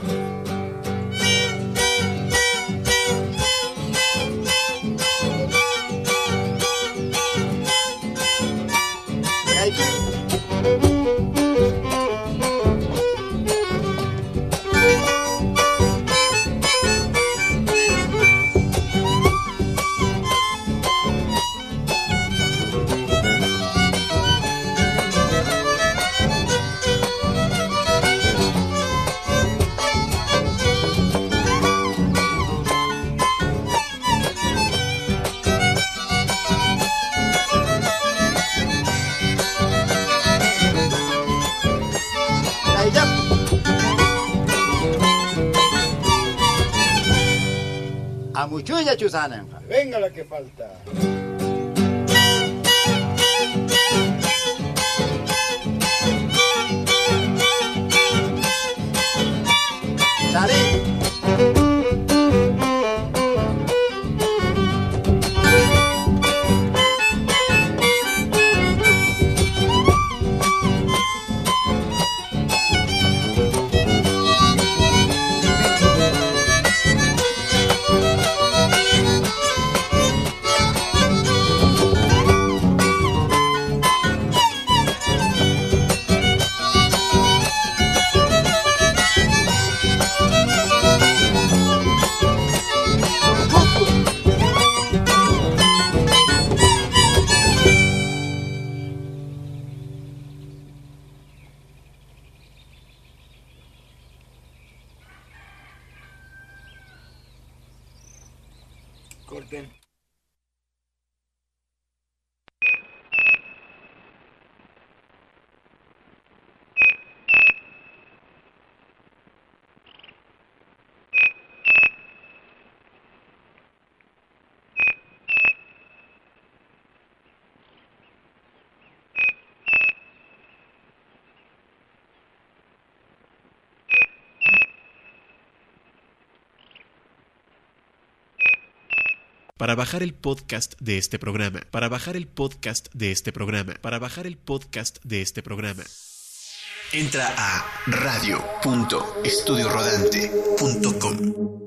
A muchuya chusana. Venga la que falta. Chari. Corten. Para bajar el podcast de este programa, para bajar el podcast de este programa, para bajar el podcast de este programa, entra a radio punto estudio rodante punto com.